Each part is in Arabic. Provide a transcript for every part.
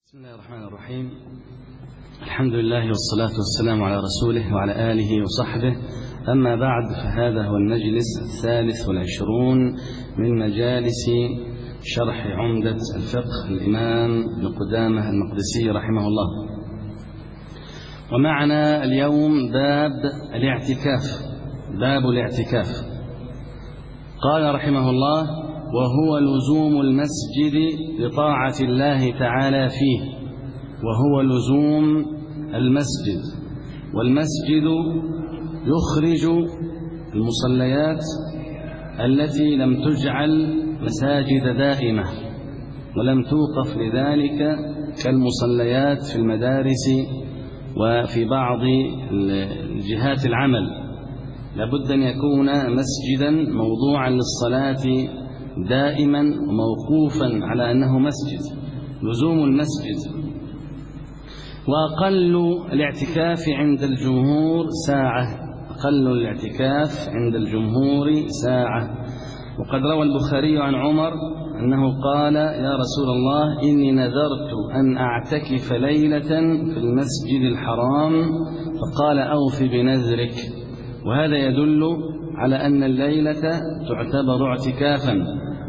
بسم الله الرحمن الرحيم. الحمد لله والصلاة والسلام على رسوله وعلى آله وصحبه. أما بعد، فهذا هو المجلس 23 من مجالس شرح عمدة الفقه الإمام ابن قدامة المقدسي رحمه الله. ومعنا اليوم باب الاعتكاف. قال رحمه الله: وهو لزوم المسجد لطاعة الله تعالى فيه. وهو لزوم المسجد، والمسجد يخرج المصليات التي لم تجعل مساجد دائمة ولم توقف لذلك كالمصليات في المدارس وفي بعض جهات العمل. لابد أن يكون مسجدا موضوعا للصلاة دائما وموقوفا على أنه مسجد، لزوم المسجد. وأقل الاعتكاف عند الجمهور ساعة. وقد روى البخاري عن عمر أنه قال: يا رسول الله، إني نذرت أن أعتكف ليلة في المسجد الحرام، فقال: أوف بنذرك. وهذا يدل على أن الليلة تعتبر اعتكافا.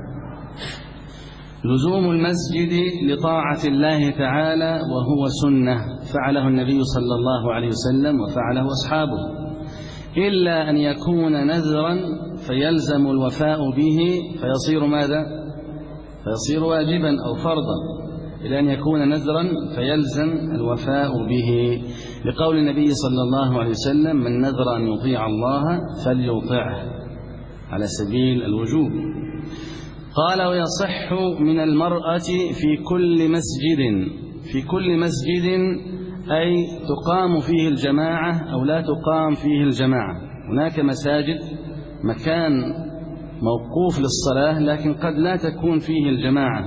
لزوم المسجد لطاعة الله تعالى وهو سنة فعله النبي صلى الله عليه وسلم وفعله أصحابه، إلا أن يكون نذرا فيلزم الوفاء به فيصير ماذا؟ فيصير واجبا أو فرضا. إلا أن يكون نذرا فيلزم الوفاء به، لقول النبي صلى الله عليه وسلم: من نذر أن يطيع الله فليطعه، على سبيل الوجوب. قال: ويصح من المرأة في كل مسجد أي تقام فيه الجماعة أو لا تقام فيه الجماعة. هناك مساجد مكان موقوف للصلاة لكن قد لا تكون فيه الجماعة،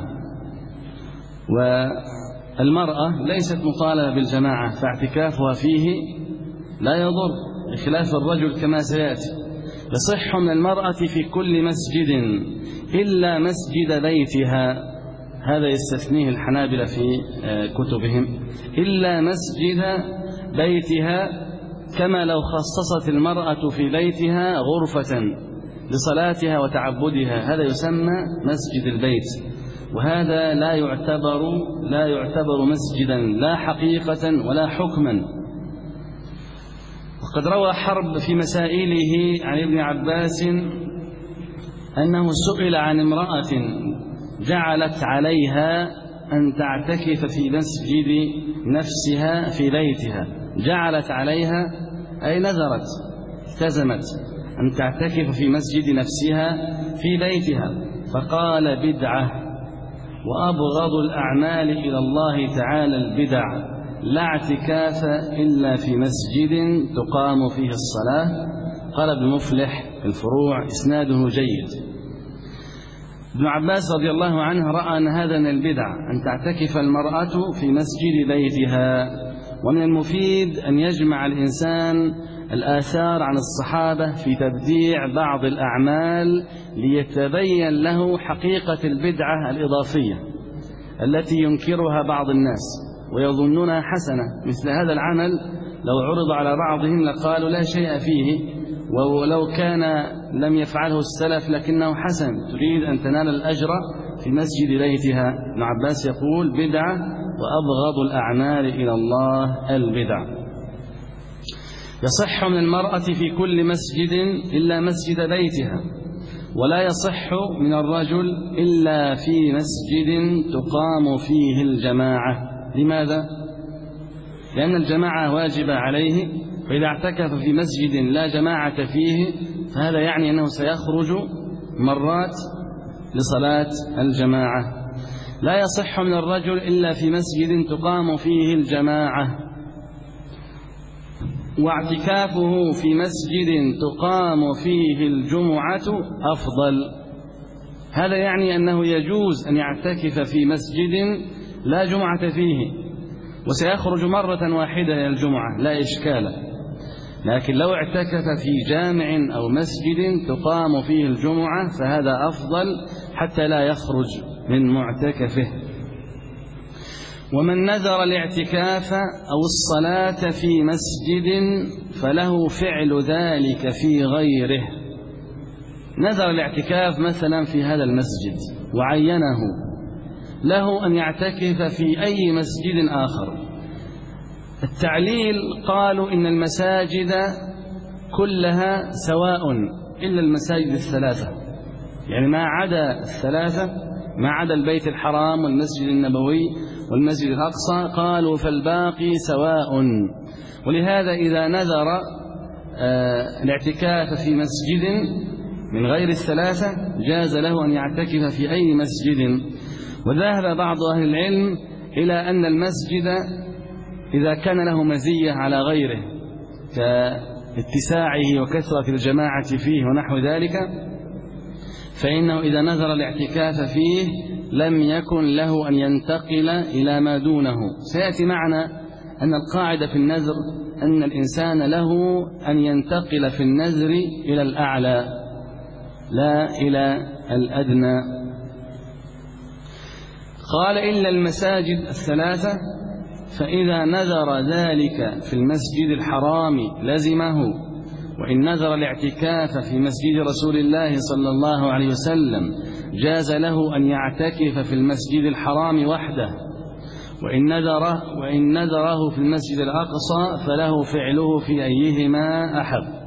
والمرأة ليست مطالبة بالجماعة، فاعتكافها فيه لا يضر، بخلاف الرجل كما سيأتي. يصح من المرأة في كل مسجد إلا مسجد بيتها، هذا يستثنيه الحنابلة في كتبهم، إلا مسجد بيتها، كما لو خصصت المرأة في بيتها غرفة لصلاتها وتعبدها، هذا يسمى مسجد البيت. وهذا لا يعتبر مسجدا لا حقيقة ولا حكما. وقد روى حرب في مسائله عن ابن عباس أنه سئل عن امرأة جعلت عليها أن تعتكف في مسجد نفسها في بيتها. جعلت عليها أي نذرت، التزمت أن تعتكف في مسجد نفسها في بيتها، فقال: بدعة، وأبغض الأعمال إلى الله تعالى البدع، لا اعتكاف إلا في مسجد تقام فيه الصلاة. قال ابن مفلح الفروع إسناده جيد. ابن عباس رضي الله عنه رأى أن هذا من البدع، أن تعتكف المرأة في مسجد بيتها. ومن المفيد أن يجمع الإنسان الآثار عن الصحابة في تبديع بعض الأعمال ليتبين له حقيقة البدعة الإضافية التي ينكرها بعض الناس ويظنونها حسنة. مثل هذا العمل لو عرض على بعضهم لقالوا لا شيء فيه، ولو كان لم يفعله السلف لكنه حسن، تريد أن تنال الأجر في مسجد بيتها. ابن عباس يقول: بدعة، وأبغض الأعمال إلى الله البدع. يصح من المرأة في كل مسجد إلا مسجد بيتها، ولا يصح من الرجل إلا في مسجد تقام فيه الجماعة. لماذا؟ لأن الجماعة واجبة عليه، فإذا اعتكف في مسجد لا جماعة فيه فهذا يعني أنه سيخرج مرات لصلاة الجماعة. لا يصح من الرجل إلا في مسجد تقام فيه الجماعة، واعتكافه في مسجد تقام فيه الجمعة أفضل. هذا يعني أنه يجوز أن يعتكف في مسجد لا جمعة فيه وسيخرج مرة واحدة إلى الجمعة لا إشكال، لكن لو اعتكف في جامع أو مسجد تقام فيه الجمعة فهذا أفضل حتى لا يخرج من معتكفه. ومن نذر الاعتكاف أو الصلاة في مسجد فله فعل ذلك في غيره. نذر الاعتكاف مثلا في هذا المسجد وعينه، له أن يعتكف في أي مسجد آخر. التعليل قالوا إن المساجد كلها سواء إلا المساجد الثلاثة، يعني ما عدا الثلاثة، ما عدا البيت الحرام والمسجد النبوي والمسجد الأقصى، قالوا فالباقي سواء. ولهذا إذا نذر الاعتكاف في مسجد من غير الثلاثة جاز له أن يعتكف في أي مسجد. وذهب بعض أهل العلم إلى أن المسجد إذا كان له مزية على غيره كاتساعه وكثرة الجماعة فيه ونحو ذلك، فإنه إذا نذر الاعتكاف فيه لم يكن له أن ينتقل إلى ما دونه. سيأتي معنا أن القاعدة في النذر أن الإنسان له أن ينتقل في النذر إلى الأعلى لا إلى الأدنى. قال إلا المساجد الثلاثة، فإذا نذر ذلك في المسجد الحرام لزمه، وإن نذر الاعتكاف في مسجد رسول الله صلى الله عليه وسلم جاز له أن يعتكف في المسجد الحرام وحده، وإن نذره في المسجد الأقصى فله فعله في أيهما أحب.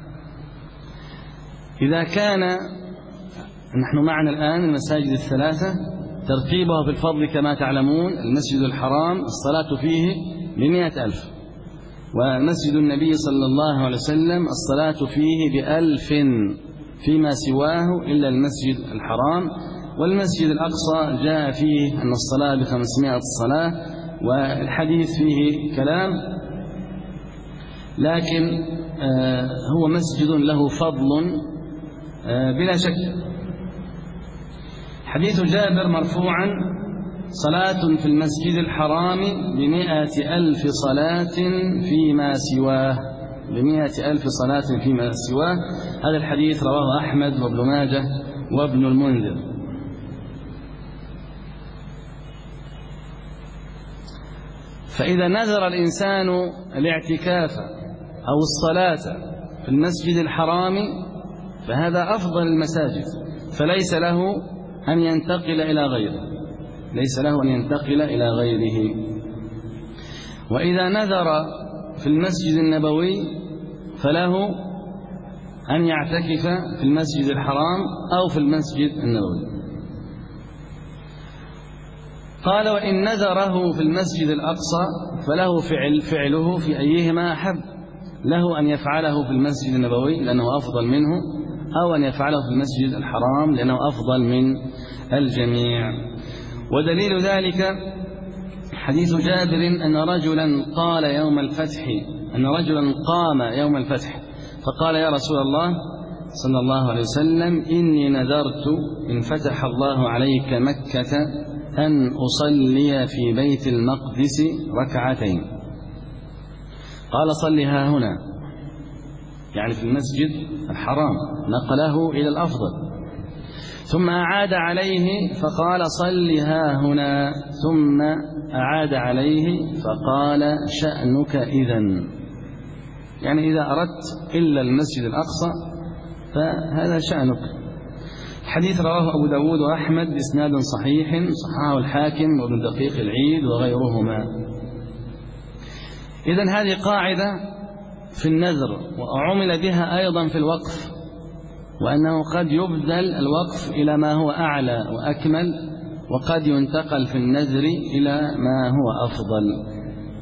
إذا كان نحن معنا الآن المساجد الثلاثة ترتيبها في الفضل كما تعلمون: المسجد الحرام الصلاة فيه ب100,000، ومسجد النبي صلى الله عليه وسلم الصلاة فيه ب1000 فيما سواه إلا المسجد الحرام. والمسجد الأقصى جاء فيه أن الصلاة ب500 صلاة، والحديث فيه كلام، لكن هو مسجد له فضل بلا شك. حديث جابر مرفوعا: صلاة في المسجد الحرام ب100,000 صلاة فيما سواه، ب100,000 صلاة فيما سواه. هذا الحديث رواه أحمد وابن ماجه وابن المنذر. فإذا نذر الإنسان الاعتكاف أو الصلاة في المسجد الحرام فهذا أفضل المساجد، فليس له أن ينتقل إلى غيره، ليس له أن ينتقل إلى غيره. وإذا نذر في المسجد النبوي فله أن يعتكف في المسجد الحرام أو في المسجد النبوي. قال: وإن نذره في المسجد الأقصى فله فعله في أيهما أحب، له أن يفعله في المسجد النبوي لأنه أفضل منه، أو أن يفعله في المسجد الحرام لأنه أفضل من الجميع. ودليل ذلك حديث جابر أن رجلا قال يوم الفتح، أن رجلا قام يوم الفتح فقال: يا رسول الله صلى الله عليه وسلم، إني نذرت إن فتح الله عليك مكة أن أصلي في بيت المقدس ركعتين. قال: صلها هنا، يعني في المسجد الحرام، نقله إلى الأفضل. ثم أعاد عليه فقال: صلها هنا، ثم أعاد عليه فقال: شأنك إذن، يعني إذا أردت إلا المسجد الأقصى فهذا شأنك. حديث رواه أبو داود وأحمد بإسناد صحيح، صححه الحاكم وابن دقيق العيد وغيرهما. إذن هذه قاعدة في النذر، وعمل بها أيضا في الوقف، وأنه قد يبدل الوقف إلى ما هو أعلى وأكمل، وقد ينتقل في النذر إلى ما هو أفضل.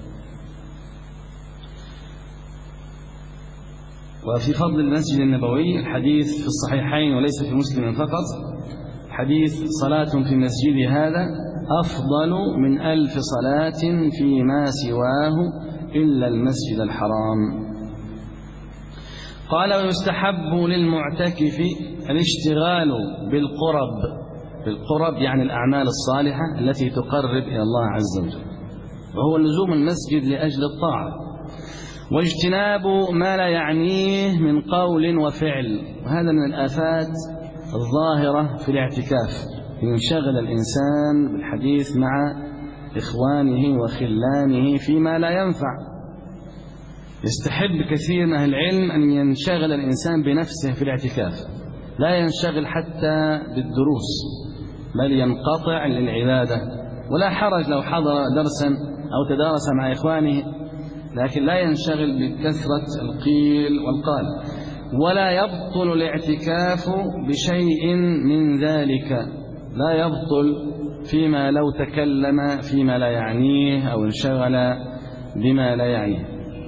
وفي فضل المسجد النبوي الحديث في الصحيحين وليس في مسلم فقط، حديث: صلاة في مسجد هذا أفضل من 1000 صلاة فيما سواه إلا المسجد الحرام. قال: ويستحب للمعتكف الاشتغال بالقرب يعني الأعمال الصالحة التي تقرب إلى الله عز وجل، وهو لزوم المسجد لأجل الطاعة، واجتناب ما لا يعنيه من قول وفعل. وهذا من الآفات الظاهرة في الاعتكاف، ينشغل الإنسان بالحديث مع إخوانه وخلانه فيما لا ينفع. يستحب كثير من أهل العلم أن ينشغل الإنسان بنفسه في الاعتكاف، لا ينشغل حتى بالدروس، بل ينقطع للعبادة. ولا حرج لو حضر درسا أو تدارس مع إخوانه، لكن لا ينشغل بكثرة القيل والقال. ولا يبطل الاعتكاف بشيء من ذلك، لا يبطل فيما لو تكلم فيما لا يعنيه أو انشغل بما لا يعنيه.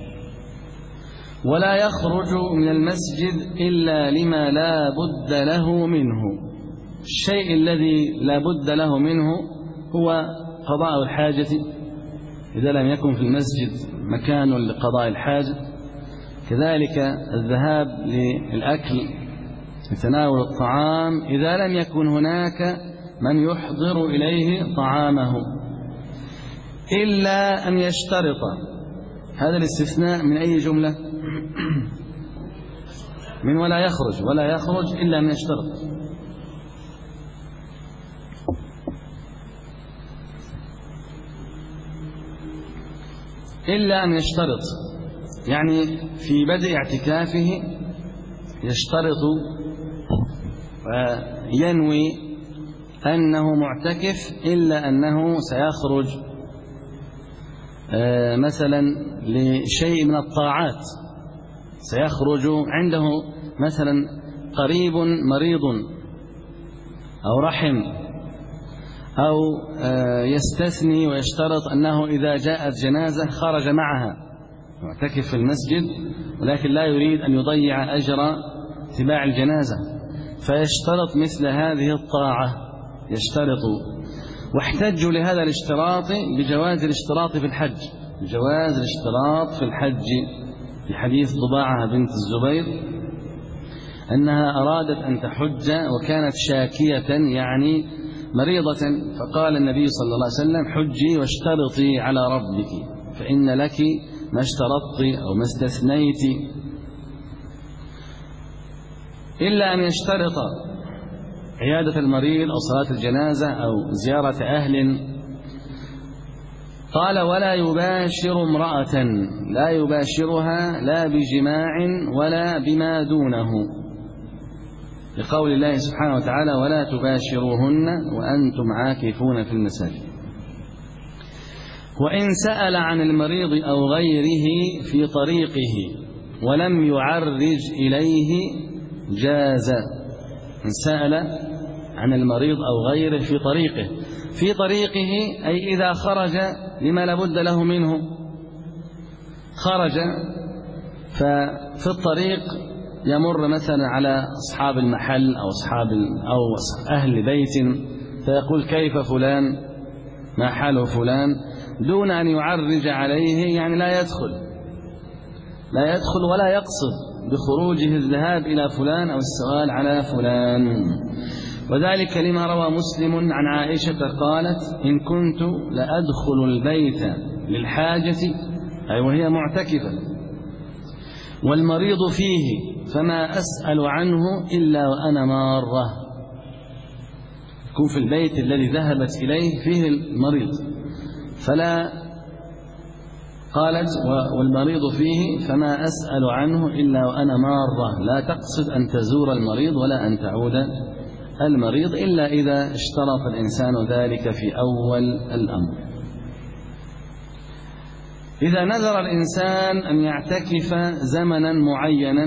ولا يخرج من المسجد إلا لما لا بد له منه. الشيء الذي لا بد له منه هو قضاء الحاجة، إذا لم يكن في المسجد مكان لقضاء الحاجة. كذلك الذهاب للأكل لتناول الطعام إذا لم يكن هناك من يحضر إليه طعامه، إلا أن يشترط. هذا الاستثناء من أي جملة؟ من ولا يخرج. ولا يخرج إلا من يشترط. إلا أن يشترط، يعني في بدء اعتكافه يشترط وينوي أنه معتكف، إلا أنه سيخرج مثلا لشيء من الطاعات، سيخرج عنده مثلا قريب مريض أو رحم، أو يستثني ويشترط أنه إذا جاءت جنازة خرج معها، معتكف في المسجد ولكن لا يريد أن يضيع أجر اتباع الجنازة، فيشترط مثل هذه الطاعة، يشترط. واحتجوا لهذا الاشتراط بجواز الاشتراط في الحج، بجواز الاشتراط في الحج، في حديث ضباعة بنت الزبير أنها أرادت أن تحج وكانت شاكية يعني مريضة، فقال النبي صلى الله عليه وسلم: حجي واشترطي على ربك فإن لك ما اشترطت أو ما استثنيت. إلا أن يشترط عيادة المريض أو صلاة الجنازة أو زيارة أهل. قال: ولا يباشر امرأة، لا يباشرها لا بجماع ولا بما دونه، لقول الله سبحانه وتعالى: ولا تباشروهن وأنتم عاكفون في المساجد. وإن سأل عن المريض أو غيره في طريقه ولم يعرج إليه جاز. إن سأل عن المريض أو غيره في طريقه، في طريقه أي إذا خرج لما لابد له منه، خرج ففي الطريق يمر مثلا على أصحاب المحل أو أو أهل بيت، فيقول: كيف فلان، ما حال فلان، دون أن يعرج عليه، يعني لا يدخل ولا يقصد بخروجه الذهاب إلى فلان أو السؤال على فلان. وذلك لما روى مسلم عن عائشة قالت: إن كنت لأدخل البيت للحاجة، أي وهي معتكفة، والمريض فيه فما أسأل عنه إلا وأنا مارة. يكون في البيت الذي ذهبت إليه فيه المريض، فلا قالت: والمريض فيه فما أسأل عنه إلا وأنا مارة، لا تقصد أن تزور المريض ولا أن تعود المريض إلا إذا اشترط الإنسان ذلك في أول الأمر. إذا نذر الإنسان أن يعتكف زمنا معينا،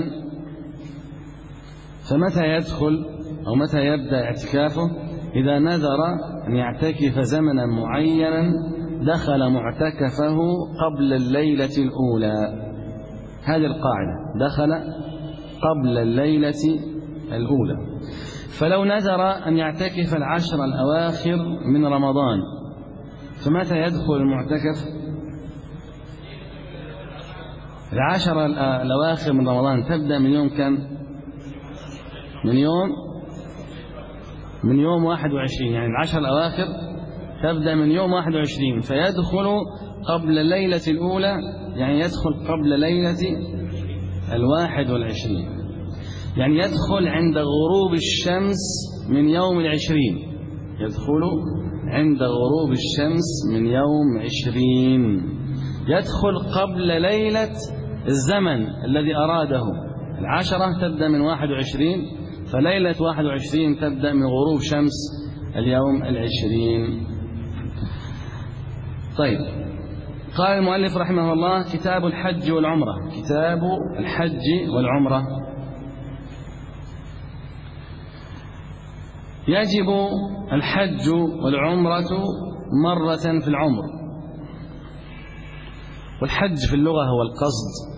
فمتى يدخل أو متى يبدأ اعتكافه؟ إذا نذر أن يعتكف زمنا معينا دخل معتكفه قبل الليلة الأولى. هذه القاعدة: دخل قبل الليلة الأولى. فلو نذر أن يعتكف 10 الأواخر من رمضان، فمتى يدخل المعتكف؟ 10 الأواخر من رمضان تبدأ من يوم كم؟ من يوم 21، يعني 10 الأواخر تبدأ من يوم 21، فيدخل قبل الليلة الأولى، يعني يدخل قبل ليلة 21، يعني يدخل عند غروب الشمس من يوم 20، يدخل عند غروب الشمس من يوم 20، يدخل قبل ليلة الزمن الذي أراده. 10 تبدأ من 21، فليلة 21 تبدأ من غروب شمس اليوم 20. طيب، قال المؤلف رحمه الله: كتاب الحج والعمرة. كتاب الحج والعمرة. يجب الحج والعمرة مرة في العمر. والحج في اللغة هو القصد،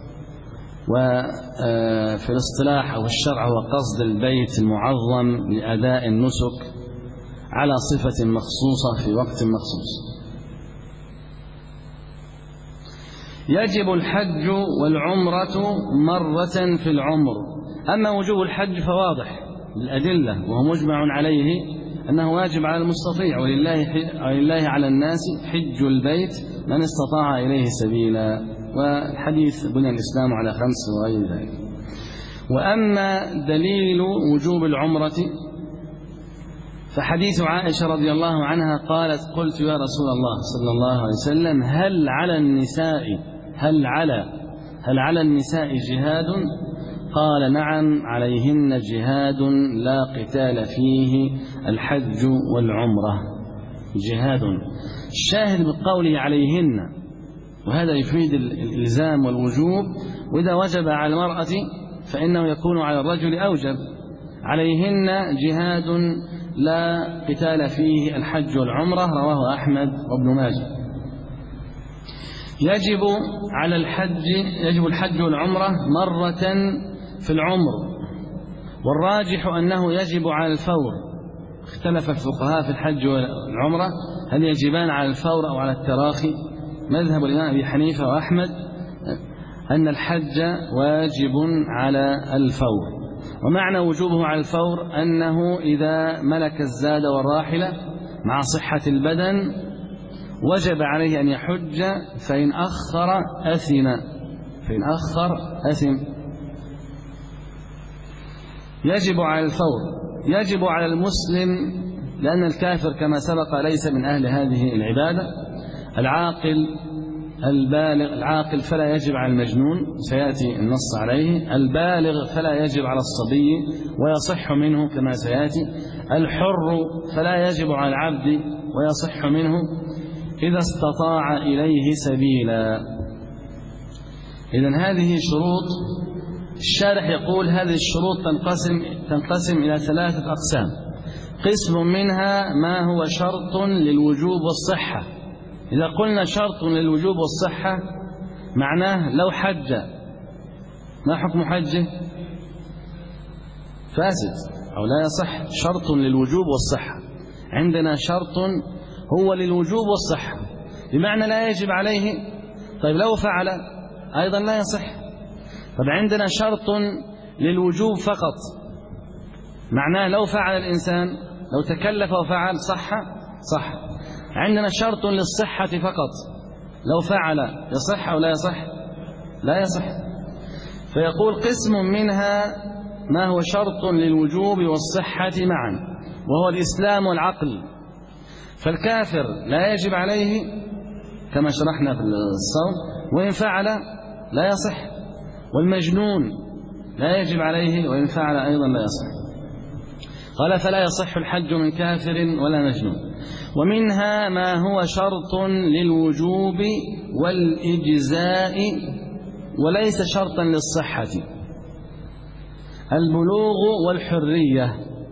وفي الاصطلاح أو الشرع هو قصد البيت المعظم لأداء النسك على صفة مخصوصة في وقت مخصوص. يجب الحج والعمرة مرة في العمر. أما وجوب الحج فواضح بالأدلة، وهو مجمع عليه أنه واجب على المستطيع، ولله على الناس حج البيت من استطاع إليه سبيلا، والحديث بني الإسلام على 5 وغير ذلك. وأما دليل وجوب العمرة فحديث عائشة رضي الله عنها قالت: قلت يا رسول الله صلى الله عليه وسلم: هل على النساء جهاد؟ قال: نعم، عليهن جهاد لا قتال فيه، الحج والعمرة جهاد. الشاهد بقوله عليهن، وهذا يفيد الإلزام والوجوب، وإذا وجب على المرأة فإنه يكون على الرجل أوجب. عليهن جهاد لا قتال فيه، الحج والعمرة، رواه أحمد وابن ماجه. يجب الحج والعمرة مرة في العمر، والراجح أنه يجب على الفور. اختلف الفقهاء في الحج والعمرة هل يجبان على الفور أو على التراخي. مذهب الإمام أبي حنيفة وأحمد أن الحج واجب على الفور، ومعنى وجوبه على الفور أنه إذا ملك الزاد والراحلة مع صحة البدن وجب عليه أن يحج، فإن أخر أثم. يجب على الفور. يجب على المسلم، لأن الكافر كما سبق ليس من أهل هذه العبادة. العاقل فلا يجب على المجنون، سيأتي النص عليه. البالغ فلا يجب على الصبي ويصح منه كما سيأتي. الحر فلا يجب على العبد ويصح منه إذا استطاع إليه سبيلا. إذن هذه شروط. الشارح يقول هذه الشروط تنقسم إلى 3 أقسام. قسم منها ما هو شرط للوجوب والصحة. إذا قلنا شرط للوجوب والصحة معناه لو حج، ما حكم حجه؟ فاسد أو لا يصح. شرط للوجوب والصحة. عندنا شرط هو للوجوب والصحة، بمعنى لا يجب عليه. طيب لو فعل أيضا لا يصح. طب عندنا شرط للوجوب فقط، معناه لو فعل الإنسان، لو تكلف وفعل صح. عندنا شرط للصحة فقط، لو فعل يصح أو لا يصح؟ لا يصح. فيقول قسم منها ما هو شرط للوجوب والصحة معا، وهو الإسلام والعقل. فالكافر لا يجب عليه كما شرحنا في الصوم، وإن فعل لا يصح. والمجنون لا يجب عليه، وإن فعل أيضا لا يصح. قال: فلا يصح الحج من كافر ولا مجنون. ومنها ما هو شرط للوجوب والإجزاء وليس شرطا للصحة: البلوغ والحرية.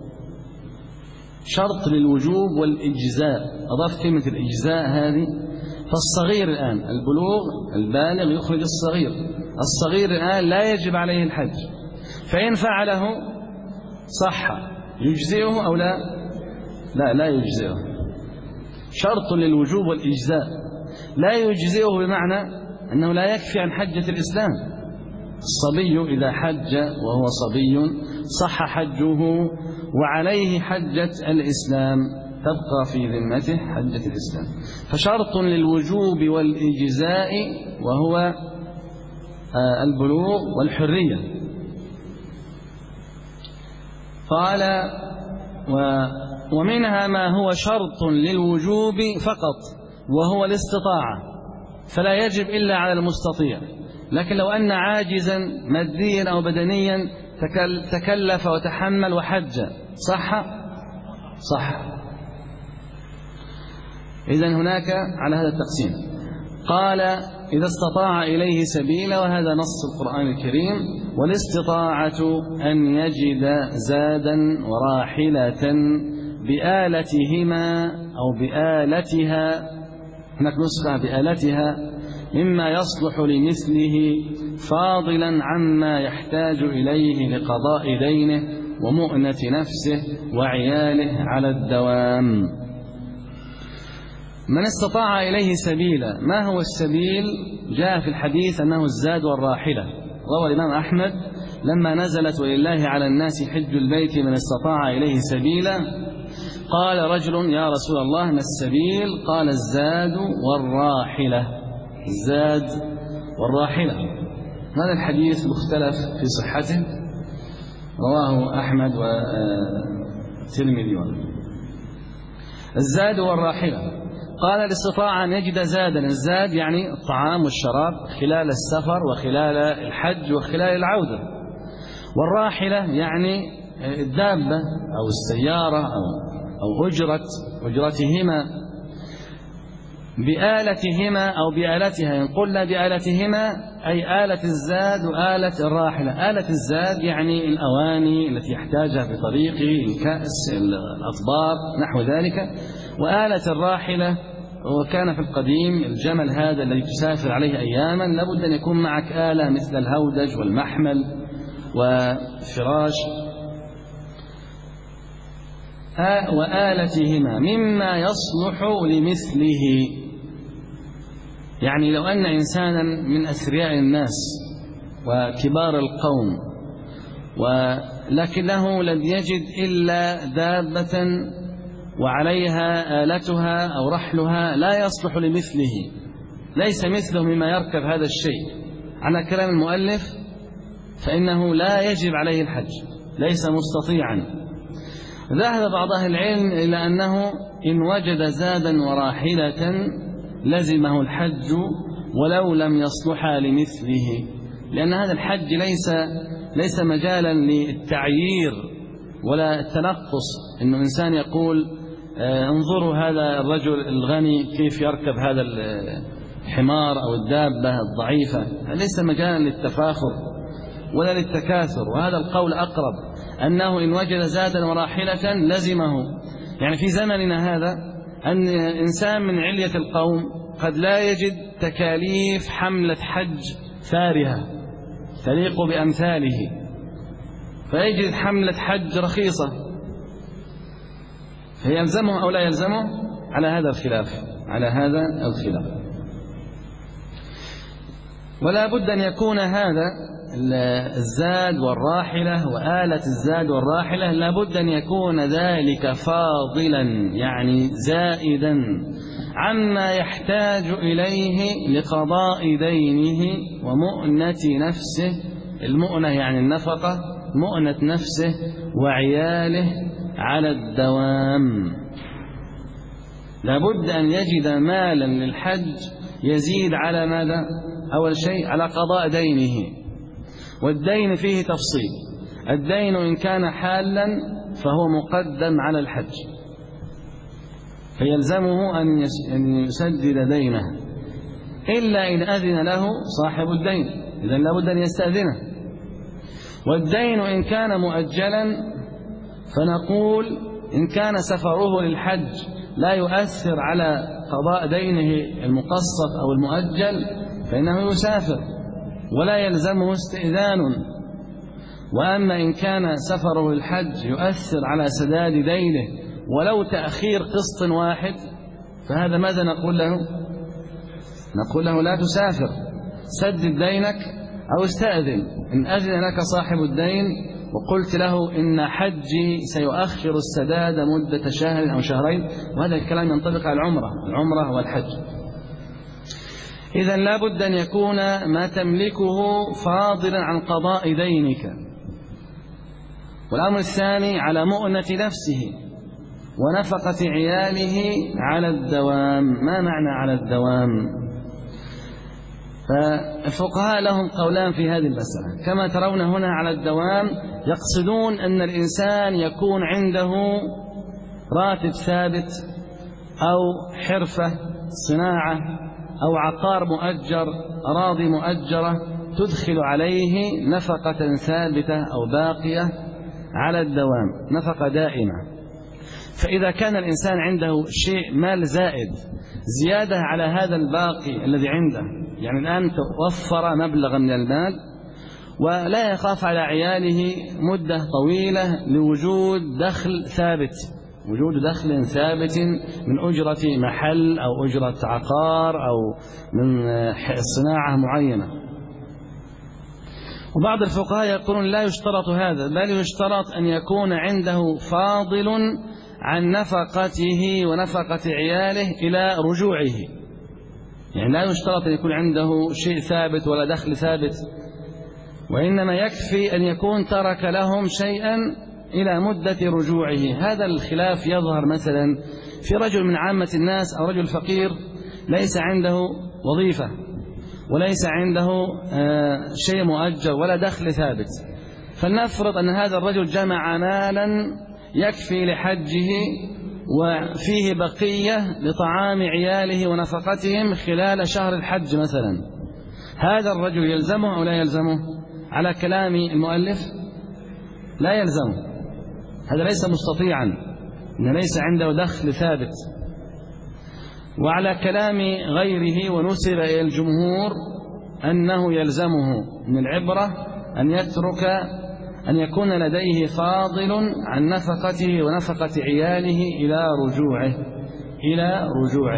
شرط للوجوب والإجزاء، أضاف كلمة الإجزاء هذه. فالصغير الآن البلوغ، البالغ يخرج الصغير. الصغير الآن لا يجب عليه الحج، فإن فعله صح. يجزئه أو لا؟ لا يجزئه. شرط للوجوب والإجزاء. لا يجزئه بمعنى أنه لا يكفي عن حجة الإسلام. الصبي إذا حج وهو صبي صح حجه وعليه حجة الإسلام، تبقى في ذمته حجة الإسلام. فشرط للوجوب والإجزاء وهو البلوغ والحرية. قال: ومنها ما هو شرط للوجوب فقط وهو الاستطاعة، فلا يجب إلا على المستطيع. لكن لو أن عاجزا ماديا أو بدنيا تكلف وتحمل وحج صح. إذن هناك على هذا التقسيم. قال إذا استطاع إليه سبيلا، وهذا نص القرآن الكريم. والاستطاعة أن يجد زادا وراحلة بآلتهما أو بآلتها، هناك نسخة بآلتها، مما يصلح لمثله فاضلا عما يحتاج إليه لقضاء دينه ومؤنة نفسه وعياله على الدوام. من استطاع إليه سبيلا، ما هو السبيل؟ جاء في الحديث أنه الزاد والراحلة. روى الإمام أحمد لما نزلت ولله على الناس حج البيت من استطاع إليه سبيلا، قال رجل يا رسول الله ما السبيل؟ قال الزاد والراحلة. الزاد والراحلة. هذا الحديث مختلف في صحته، رواه أحمد والترمذي. الزاد والراحلة. قال الاستطاعة أن يجد زادا، الزاد يعني الطعام والشراب خلال السفر وخلال الحج وخلال العودة، والراحلة يعني الدابة أو السيارة أو أجرتهما، بآلتهما أو بآلتها. إن قلنا بآلتهما أي آلة الزاد وآلة الراحلة. آلة الزاد يعني الأواني التي يحتاجها في طريقه، الكأس، الأطباق، نحو ذلك. وآلة الراحلة وكان في القديم الجمل هذا الذي تسافر عليه أياما، لابد أن يكون معك آلة مثل الهودج والمحمل وفراش. وآلتهما مما يصلح لمثله، يعني لو أن إنسانا من أثرياء الناس وكبار القوم ولكنه لم يجد إلا دابة وعليها آلتها أو رحلها، لا يصلح لمثله، ليس مثله مما يركب هذا الشيء، على كلام المؤلف فإنه لا يجب عليه الحج، ليس مستطيعا. ذهب بعض أهل العلم إلى أنه إن وجد زادا وراحلة لزمه الحج ولو لم يصلحا لمثله، لأن هذا الحج ليس مجالا للتعيير ولا التنقص، إنه إنسان يقول انظروا هذا الرجل الغني كيف يركب هذا الحمار أو الدابة الضعيفة، ليس مجالا للتفاخر ولا للتكاثر. وهذا القول أقرب، أنه إن وجد زادا وراحلة لزمه. يعني في زمننا هذا أن إنسان من علية القوم قد لا يجد تكاليف حملة حج فارهة تليق بأمثاله، فيجد حملة حج رخيصة، فيلزمه أو لا يلزمه على هذا الخلاف. ولا بد أن يكون هذا الزاد والراحلة وآلة الزاد والراحلة لا بد أن يكون ذلك فاضلا، يعني زائدا عما يحتاج إليه لقضاء دينه ومؤنة نفسه. المؤنة يعني النفقة، مؤنة نفسه وعياله على الدوام. لا بد أن يجد مالا للحج يزيد على ماذا؟ أول شيء على قضاء دينه، والدين فيه تفصيل. الدين إن كان حالا فهو مقدم على الحج، فيلزمه أن يسدد دينه، إلا إن أذن له صاحب الدين، إذن لا بد أن يستأذنه. والدين إن كان مؤجلا فنقول إن كان سفره للحج لا يؤثر على قضاء دينه المقسط أو المؤجل فإنه يسافر ولا يلزمه استئذان. وأما إن كان سفره للحج يؤثر على سداد دينه ولو تأخير قسط واحد، فهذا ماذا نقول له؟ نقول له لا تسافر، سدد دينك أو استأذن. إن أذن لك صاحب الدين وقلت له إن حجي سيؤخر السداد مدة شهر أو شهرين، وهذا الكلام ينطبق على العمرة والحج. إذن لا بد أن يكون ما تملكه فاضلا عن قضاء دينك. والأمر الثاني على مؤنة نفسه، ونفقة عياله على الدوام. ما معنى على الدوام؟ فالفقهاء لهم قولان في هذه المسألة. كما ترون هنا على الدوام يقصدون أن الإنسان يكون عنده راتب ثابت أو حرفة صناعة أو عقار مؤجر، أراضي مؤجرة تدخل عليه نفقة ثابتة أو باقية على الدوام، نفقة دائمة. فإذا كان الإنسان عنده شيء مال زائد زيادة على هذا الباقي الذي عنده، يعني الآن توفر مبلغا من المال ولا يخاف على عياله مدة طويلة لوجود دخل ثابت، وجود دخل ثابت من أجرة محل أو أجرة عقار أو من صناعة معينة. وبعض الفقهاء يقولون لا يشترط هذا، بل يشترط أن يكون عنده فاضل عن نفقته ونفقة عياله إلى رجوعه. يعني لا يشترط أن يكون عنده شيء ثابت ولا دخل ثابت، وإنما يكفي أن يكون ترك لهم شيئا إلى مدة رجوعه. هذا الخلاف يظهر مثلا في رجل من عامة الناس أو رجل فقير ليس عنده وظيفة وليس عنده شيء مؤجر ولا دخل ثابت، فلنفرض أن هذا الرجل جمع مالا يكفي لحجه وفيه بقية لطعام عياله ونفقتهم خلال شهر الحج مثلا. هذا الرجل يلزمه أو لا يلزمه؟ على كلام المؤلف لا يلزمه، هذا ليس مستطيعا، إنه ليس عنده دخل ثابت. وعلى كلام غيره ونسب إلى الجمهور أنه يلزمه من العبرة أن يكون لديه فاضل عن نفقته ونفقة عياله إلى رجوعه.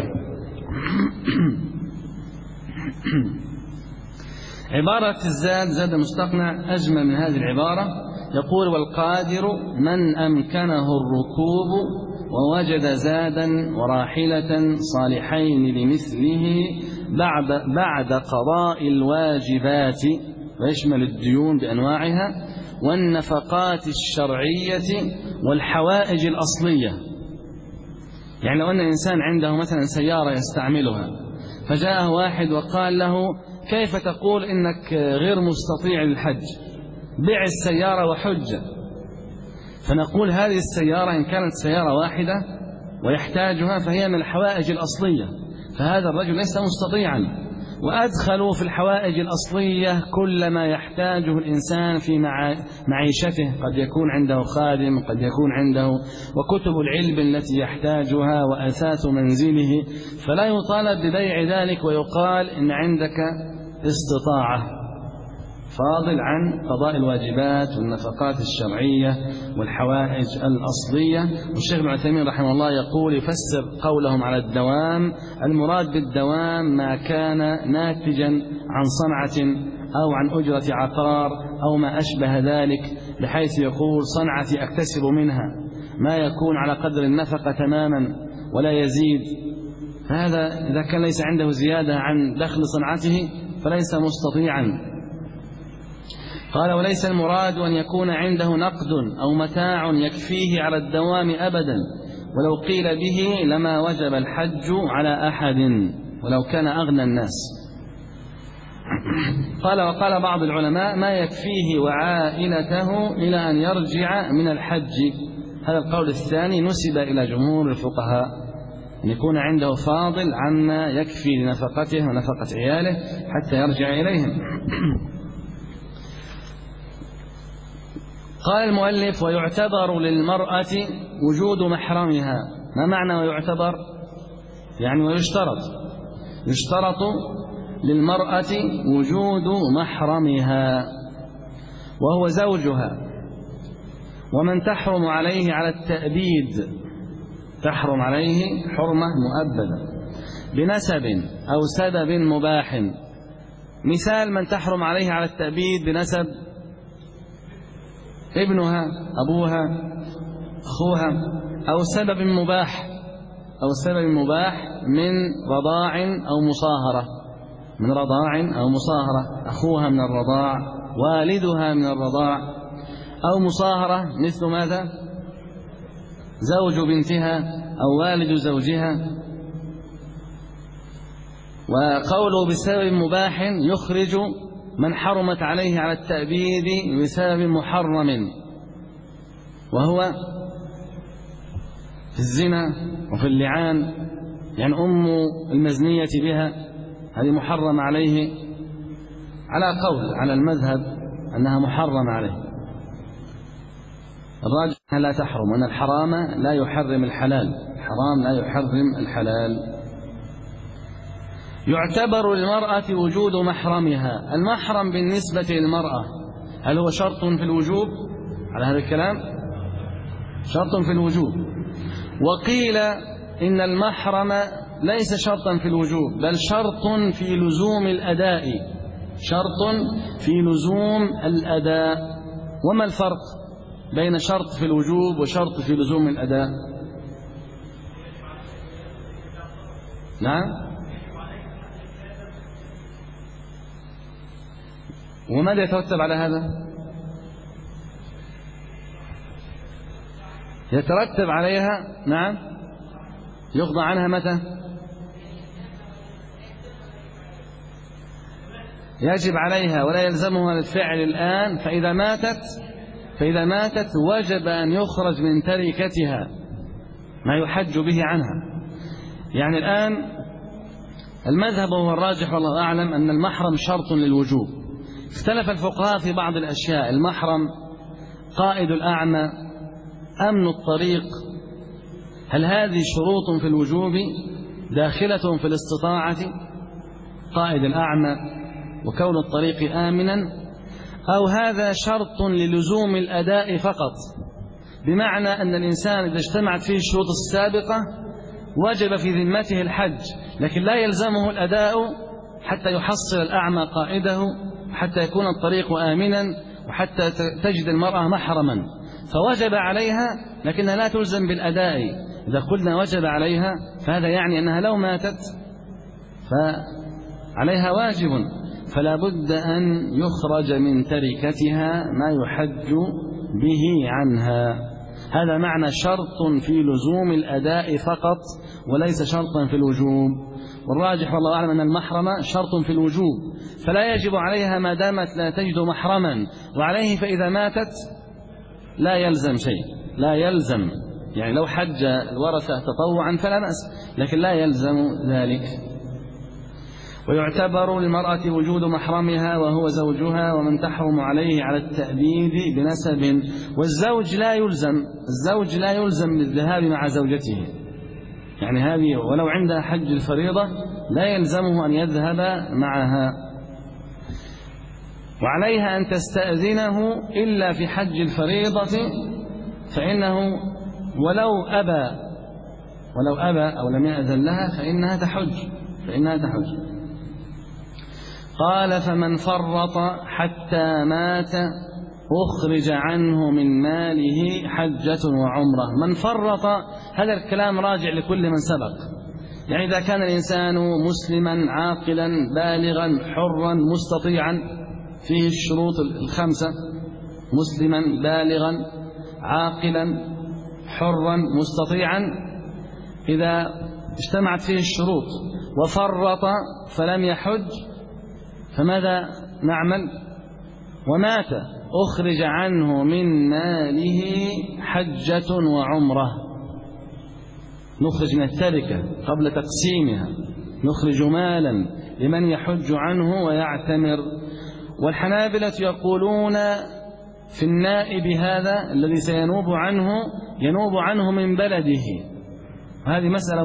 عبارة زاد المستقنع أجمل من هذه العبارة، يقول: والقادر من أمكنه الركوب ووجد زادا وراحلة صالحين لمثله بعد قضاء الواجبات، ويشمل الديون بأنواعها والنفقات الشرعية والحوائج الأصلية. يعني لو أن إنسان عنده مثلا سيارة يستعملها، فجاءه واحد وقال له: كيف تقول إنك غير مستطيع للحج؟ بيع السيارة وحج. فنقول هذه السيارة إن كانت سيارة واحدة ويحتاجها فهي من الحوائج الأصلية، فهذا الرجل ليس مستطيعا. وأدخلوا في الحوائج الأصلية كل ما يحتاجه الإنسان في معيشته، قد يكون عنده خادم، قد يكون عنده وكتب العلم التي يحتاجها وأثاث منزله، فلا يطالب ببيع ذلك ويقال إن عندك استطاعة، فاضل عن قضاء الواجبات والنفقات الشرعية والحوائج الأصلية. والشيخ ابن عثيمين رحمه الله يقول يفسر قولهم على الدوام: المراد بالدوام ما كان ناتجا عن صنعة أو عن أجرة عقار أو ما أشبه ذلك، بحيث يقول: صنعتي أكتسب منها ما يكون على قدر النفقة تماما ولا يزيد. هذا إذا كان ليس عنده زيادة عن دخل صنعته فليس مستطيعا. قال: وليس المراد أن يكون عنده نقد أو متاع يكفيه على الدوام أبدا، ولو قيل به لما وجب الحج على أحد ولو كان أغنى الناس. قال: وقال بعض العلماء: ما يكفيه وعائلته إلى أن يرجع من الحج. هذا القول الثاني نسب إلى جمهور الفقهاء، أن يكون عنده فاضل عما يكفي لنفقته ونفقة عياله حتى يرجع إليهم. قال المؤلف: ويعتبر للمرأة وجود محرمها. ما معنى ويعتبر؟ يعني ويشترط، يشترط للمرأة وجود محرمها وهو زوجها، ومن تحرم عليه على التأبيد، تحرم عليه حرمة مؤبدة بنسب أو سبب مباح. مثال من تحرم عليه على التأبيد بنسب: ابنها، أبوها، أخوها، أو سبب مباح، من رضاع أو مصاهرة، من رضاع أو مصاهرة، أخوها من الرضاع، والدها من الرضاع، أو مصاهرة مثل ماذا؟ زوج بنتها أو والد زوجها. وقوله بسبب مباح يخرج من حرمت عليه على التأبيد بسبب محرم، وهو في الزنا وفي اللعان، يعني أم المزنية بها هذه محرم عليه على قول على المذهب أنها محرم عليه. الراجح أنها لا تحرم، وأن الحرام لا يحرم الحلال، الحرام لا يحرم الحلال. يعتبر للمرأة وجود محرمها. المحرم بالنسبة للمرأة هل هو شرط في الوجوب؟ على هذا الكلام شرط في الوجوب. وقيل إن المحرم ليس شرطا في الوجوب، بل شرط في لزوم الأداء، شرط في لزوم الأداء. وما الفرق بين شرط في الوجوب وشرط في لزوم الأداء؟ نعم. وماذا يترتب على هذا؟ يترتب عليها نعم يقضى عنها متى؟ يجب عليها ولا يلزمها الفعل الآن. فإذا ماتت وجب أن يخرج من تركتها ما يحج به عنها. يعني الآن المذهب هو الراجح والله أعلم أن المحرم شرط للوجوب. اختلف الفقهاء في بعض الأشياء. المحرم قائد الأعمى، أمن الطريق، هل هذه شروط في الوجوب داخلة في الاستطاعة؟ قائد الأعمى وكون الطريق آمنا، أو هذا شرط للزوم الأداء فقط، بمعنى أن الإنسان إذا اجتمعت فيه الشروط السابقة وجب في ذمته الحج، لكن لا يلزمه الأداء حتى يحصل الأعمى قائده، حتى يكون الطريق آمنا، وحتى تجد المرأة محرما، فوجب عليها لكنها لا تلزم بالأداء. إذا قلنا وجب عليها فهذا يعني أنها لو ماتت فعليها واجب، فلا بد أن يخرج من تركتها ما يحج به عنها. هذا معنى شرط في لزوم الأداء فقط وليس شرطا في الوجوب. والراجح والله أعلم أن المحرم شرط في الوجوب، فلا يجب عليها ما دامت لا تجد محرما، وعليه فإذا ماتت لا يلزم شيء، لا يلزم، يعني لو حج الورثة تطوعا فلا بأس، لكن لا يلزم ذلك. ويعتبر للمرأة وجود محرمها وهو زوجها ومن تحرم عليه على التأبيد بنسب. والزوج لا يلزم بالذهاب مع زوجته، يعني هذه ولو عندها حج الفريضة لا يلزمه أن يذهب معها، وعليها أن تستأذنه إلا في حج الفريضة، فإنه ولو أبى أو لم يأذن لها فإنها تحج. قال فمن فرط حتى مات أخرج عنه من ماله حجة وعمرة. من فرط هذا الكلام راجع لكل من سبق، يعني إذا كان الإنسان مسلما عاقلا بالغا حرا مستطيعا، فيه الشروط الخمسة: مسلما بالغا عاقلا حرا مستطيعا. إذا اجتمعت فيه الشروط وفرط فلم يحج فماذا نعمل؟ ومات أخرج عنه من ماله حجة وعمرة. نخرج من التركة قبل تقسيمها، نخرج مالا لمن يحج عنه ويعتمر. والحنابلة يقولون في النائب هذا الذي سينوب عنه ينوب عنه من بلده. هذه مسألة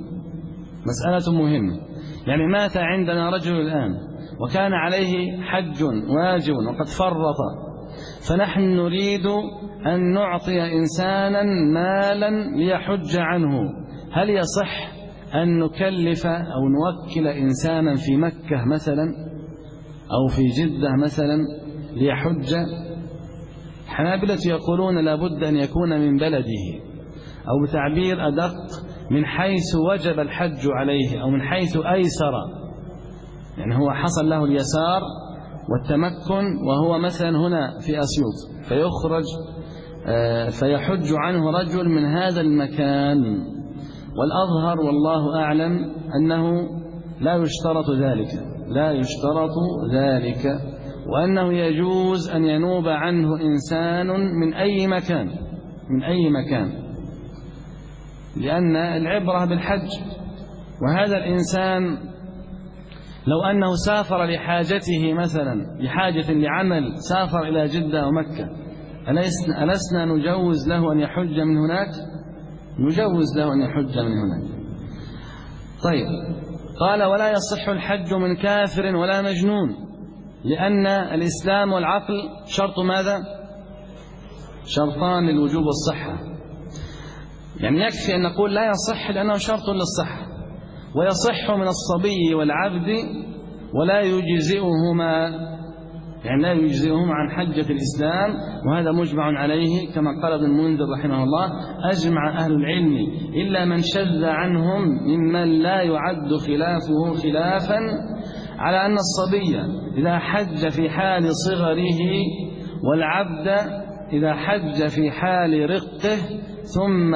مهمة. يعني مات عندنا رجل الآن وكان عليه حج واجب وقد فرط، فنحن نريد أن نعطي إنسانا مالا ليحج عنه، هل يصح أن نكلف أو نوكل إنسانا في مكة مثلا أو في جدة مثلا ليحج؟ الحنابلة يقولون لا بد أن يكون من بلده، أو بتعبير أدق من حيث وجب الحج عليه أو من حيث أيسر، يعني هو حصل له اليسار والتمكن وهو مثلا هنا في أسيوط، فيخرج فيحج عنه رجل من هذا المكان. والأظهر والله أعلم أنه لا يشترط ذلك، وأنه يجوز أن ينوب عنه إنسان من أي مكان، لأن العبرة بالحج. وهذا الإنسان لو أنه سافر لحاجته مثلا، لحاجة لعمل، سافر إلى جدة أو مكة، ألسنا نجوز له أن يحج من هناك؟ نجوز له أن يحج من هناك. طيب، قال ولا يصح الحج من كافر ولا مجنون، لأن الإسلام والعقل شرط ماذا؟ شرطان للوجوب والصحة. يعني يكفي أن نقول لا يصح لأنه شرط للصحة، ويصح من الصبي والعبد ولا يجزئهما، يعني لا يجزئهما عن حجة الإسلام، وهذا مجمع عليه كما قال ابن المنذر رحمه الله: أجمع أهل العلم إلا من شذ عنهم ممن لا يعد خلافه خلافا على أن الصبي إذا حج في حال صغره، والعبد إذا حج في حال رقه، ثم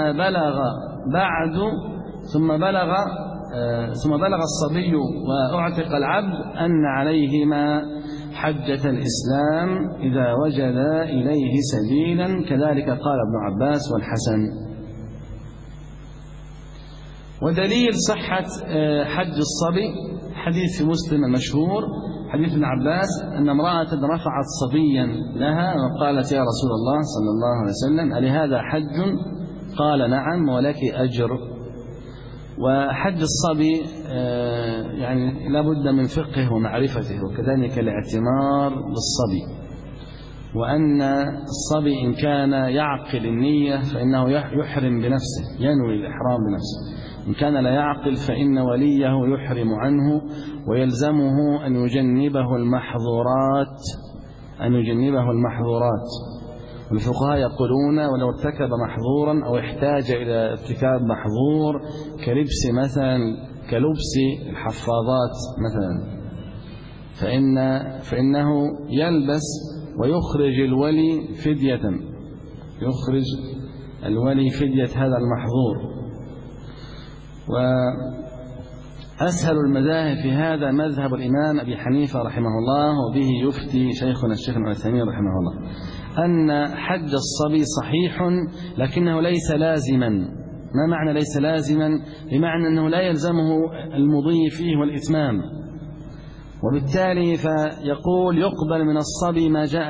بلغ الصبي وأعتق العبد، أن عليهما حجة الإسلام إذا وجد إليه سبيلا. كذلك قال ابن عباس والحسن. ودليل صحة حج الصبي حديث في مسلم المشهور، حديث ابن عباس أن امرأة رفعت صبيا لها وقالت: يا رسول الله صلى الله عليه وسلم، ألهذا حج؟ قال: نعم ولك أجر. وحج الصبي يعني لا بد من فقهه ومعرفته، وكذلك الاعتمار بالصبي. وأن الصبي إن كان يعقل النية فإنه يحرم بنفسه، ينوي الإحرام بنفسه. إن كان لا يعقل فإن وليه يحرم عنه، ويلزمه أن يجنبه المحظورات. والفقهاء يقولون: ولو ارتكب محظورا أو احتاج إلى ارتكاب محظور كلبس مثلا، كلبس الحفاظات مثلا، فإنه يلبس ويخرج الولي فدية هذا المحظور. وأسهل المذاهب في هذا مذهب الإمام أبي حنيفة رحمه الله، وبه يفتي شيخنا الشيخ ابن عثيمين رحمه الله، أن حج الصبي صحيح لكنه ليس لازما. ما معنى ليس لازما؟ بمعنى أنه لا يلزمه المضي فيه والإتمام، وبالتالي فيقول: يقبل من الصبي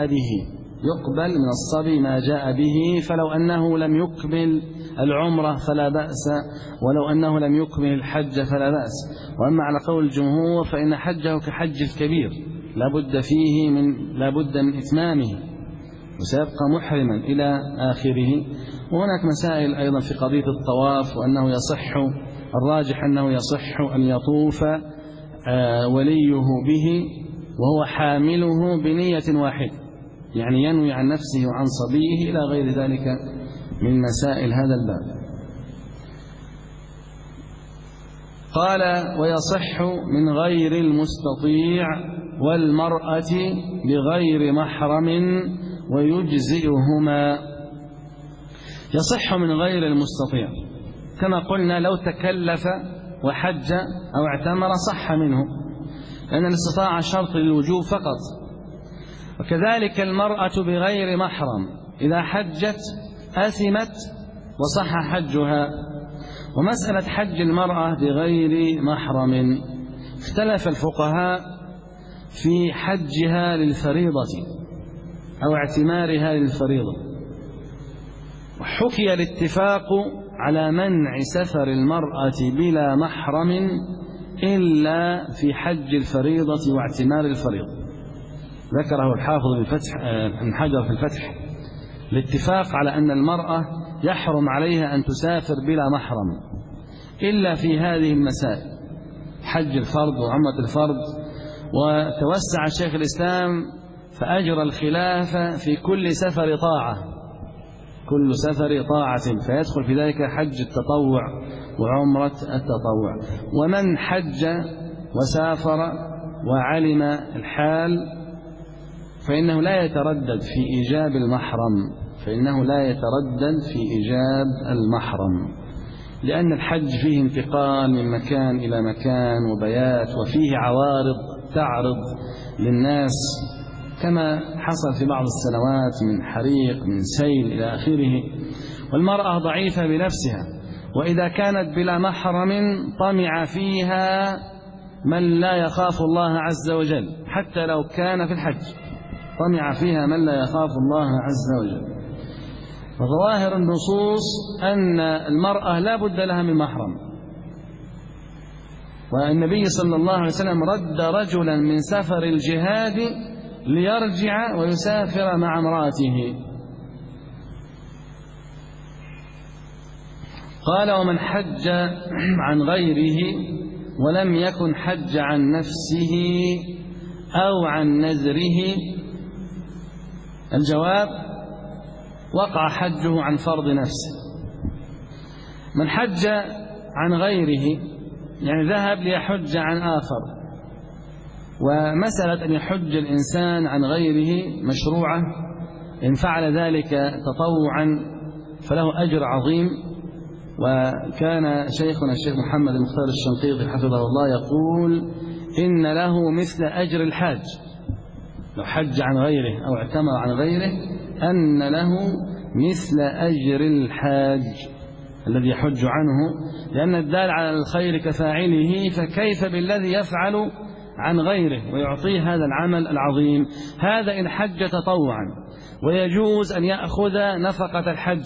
ما جاء به، فلو أنه لم يكمل العمرة فلا بأس، ولو أنه لم يكمل الحج فلا بأس. وأما على قول الجمهور فإن حجه كحج الكبير، لا بد من إتمامه، وسيبقى محرما إلى آخره. وهناك مسائل أيضا في قضية الطواف، وأنه الراجح أنه يصح أن يطوف وليه به وهو حامله بنية واحدة، يعني ينوي عن نفسه وعن صبيه إلى غير ذلك من مسائل هذا الباب. قال: ويصح من غير المستطيع والمرأة بغير محرم ويجزئهما. يصح من غير المستطيع، كما قلنا لو تكلف وحج أو اعتمر صح منه، لأن الاستطاعة شرط للوجوب فقط. وكذلك المرأة بغير محرم إذا حجت أثمت وصح حجها. ومسألة حج المرأة بغير محرم اختلف الفقهاء في حجها للفريضة أو اعتمارها للفريضة، وحكي الاتفاق على منع سفر المرأة بلا محرم إلا في حج الفريضة واعتمار الفريضة. ذكره الحافظ ابن حجر في الفتح، الاتفاق على أن المرأة يحرم عليها أن تسافر بلا محرم إلا في هذه المسائل: حج الفرض وعمرة الفرض. وتوسع شيخ الإسلام فأجرى الخلاف في كل سفر طاعة، فيدخل في ذلك حج التطوع وعمرة التطوع. ومن حج وسافر وعلم الحال فإنه لا يتردد في إيجاب المحرم، فإنه لا يتردد في إيجاب المحرم، لأن الحج فيه انتقال من مكان إلى مكان وبيات، وفيه عوارض تعرض للناس كما حصل في بعض السنوات من حريق من سيل إلى آخره، والمرأة ضعيفة بنفسها، وإذا كانت بلا محرم طمع فيها من لا يخاف الله عز وجل، حتى لو كان في الحج طمع فيها من لا يخاف الله عز وجل. وظواهر النصوص أن المرأة لا بد لها من محرم، والنبي صلى الله عليه وسلم رد رجلا من سفر الجهاد ليرجع ويسافر مع امرأته، قال: ومن حج عن غيره ولم يكن حج عن نفسه أو عن نذره، الجواب: وقع حجه عن فرض نفسه. من حج عن غيره يعني ذهب ليحج عن آخر، ومسألة أن يحج الإنسان عن غيره مشروعة، إن فعل ذلك تطوعا فله أجر عظيم. وكان شيخنا الشيخ محمد المختار الشنقيطي حفظه الله يقول: إن له مثل أجر الحاج، لو حج عن غيره أو اعتمر عن غيره أن له مثل أجر الحاج الذي يحج عنه، لأن الدال على الخير كفاعله، فكيف بالذي يفعل عن غيره ويعطيه هذا العمل العظيم. هذا إن حج تطوعا، ويجوز أن يأخذ نفقة الحج.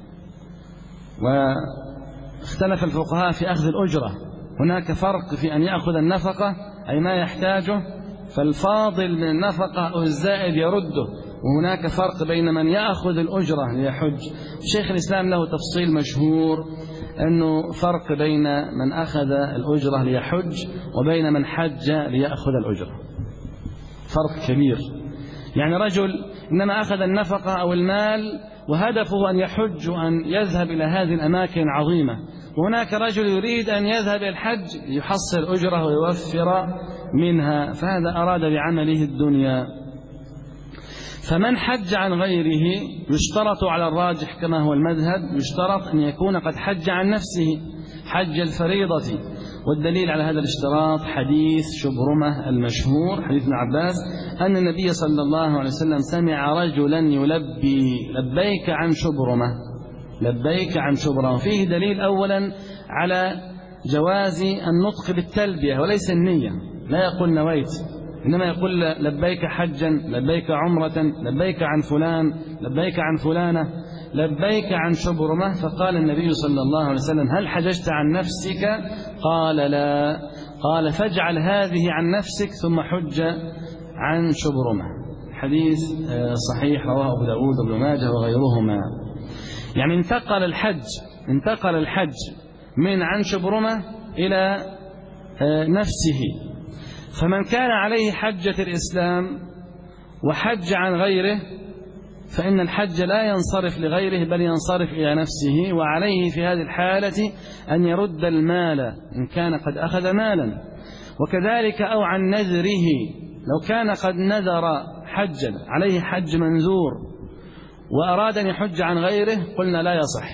واختلف الفقهاء في أخذ الأجرة، هناك فرق في أن يأخذ النفقة أي ما يحتاجه فالفاضل من النفقة أو الزائد يرده، وهناك فرق بين من يأخذ الأجرة ليحج. شيخ الإسلام له تفصيل مشهور أنه فرق بين من أخذ الأجرة ليحج وبين من حج ليأخذ الأجرة، فرق كبير. يعني رجل إنما أخذ النفقة أو المال وهدفه أن يحج وأن يذهب إلى هذه الأماكن العظيمة، وهناك رجل يريد أن يذهب إلى الحج يحصل أجره ويوفر منها، فهذا أراد بعمله الدنيا. فمن حج عن غيره يشترط على الراجح كما هو المذهب، يشترط أن يكون قد حج عن نفسه حج الفريضة، والدليل على هذا الاشتراط حديث شبرمة المشهور، حديث ابن عباس، أن النبي صلى الله عليه وسلم سمع رجلا يلبي لبيك عن شبرمة، لبيك عن شبرمة. فيه دليل أولا على جواز النطق بالتلبية وليس النية، لا يقول نويت، إنما يقول لبيك حجا، لبيك عمرة، لبيك عن فلان، لبيك عن فلانة، لبيك عن شبرمة. فقال النبي صلى الله عليه وسلم: هل حججت عن نفسك؟ قال: لا. قال: فاجعل هذه عن نفسك ثم حج عن شبرمة. حديث صحيح رواه أبو داود وابن ماجه وغيرهما. يعني انتقل الحج من عن شبرمة إلى نفسه. فمن كان عليه حجة الإسلام وحج عن غيره فإن الحج لا ينصرف لغيره بل ينصرف إلى نفسه، وعليه في هذه الحالة أن يرد المال إن كان قد أخذ مالا. وكذلك أو عن نذره، لو كان قد نذر حجا عليه حج منذور وأراد أن يحج عن غيره قلنا لا يصح،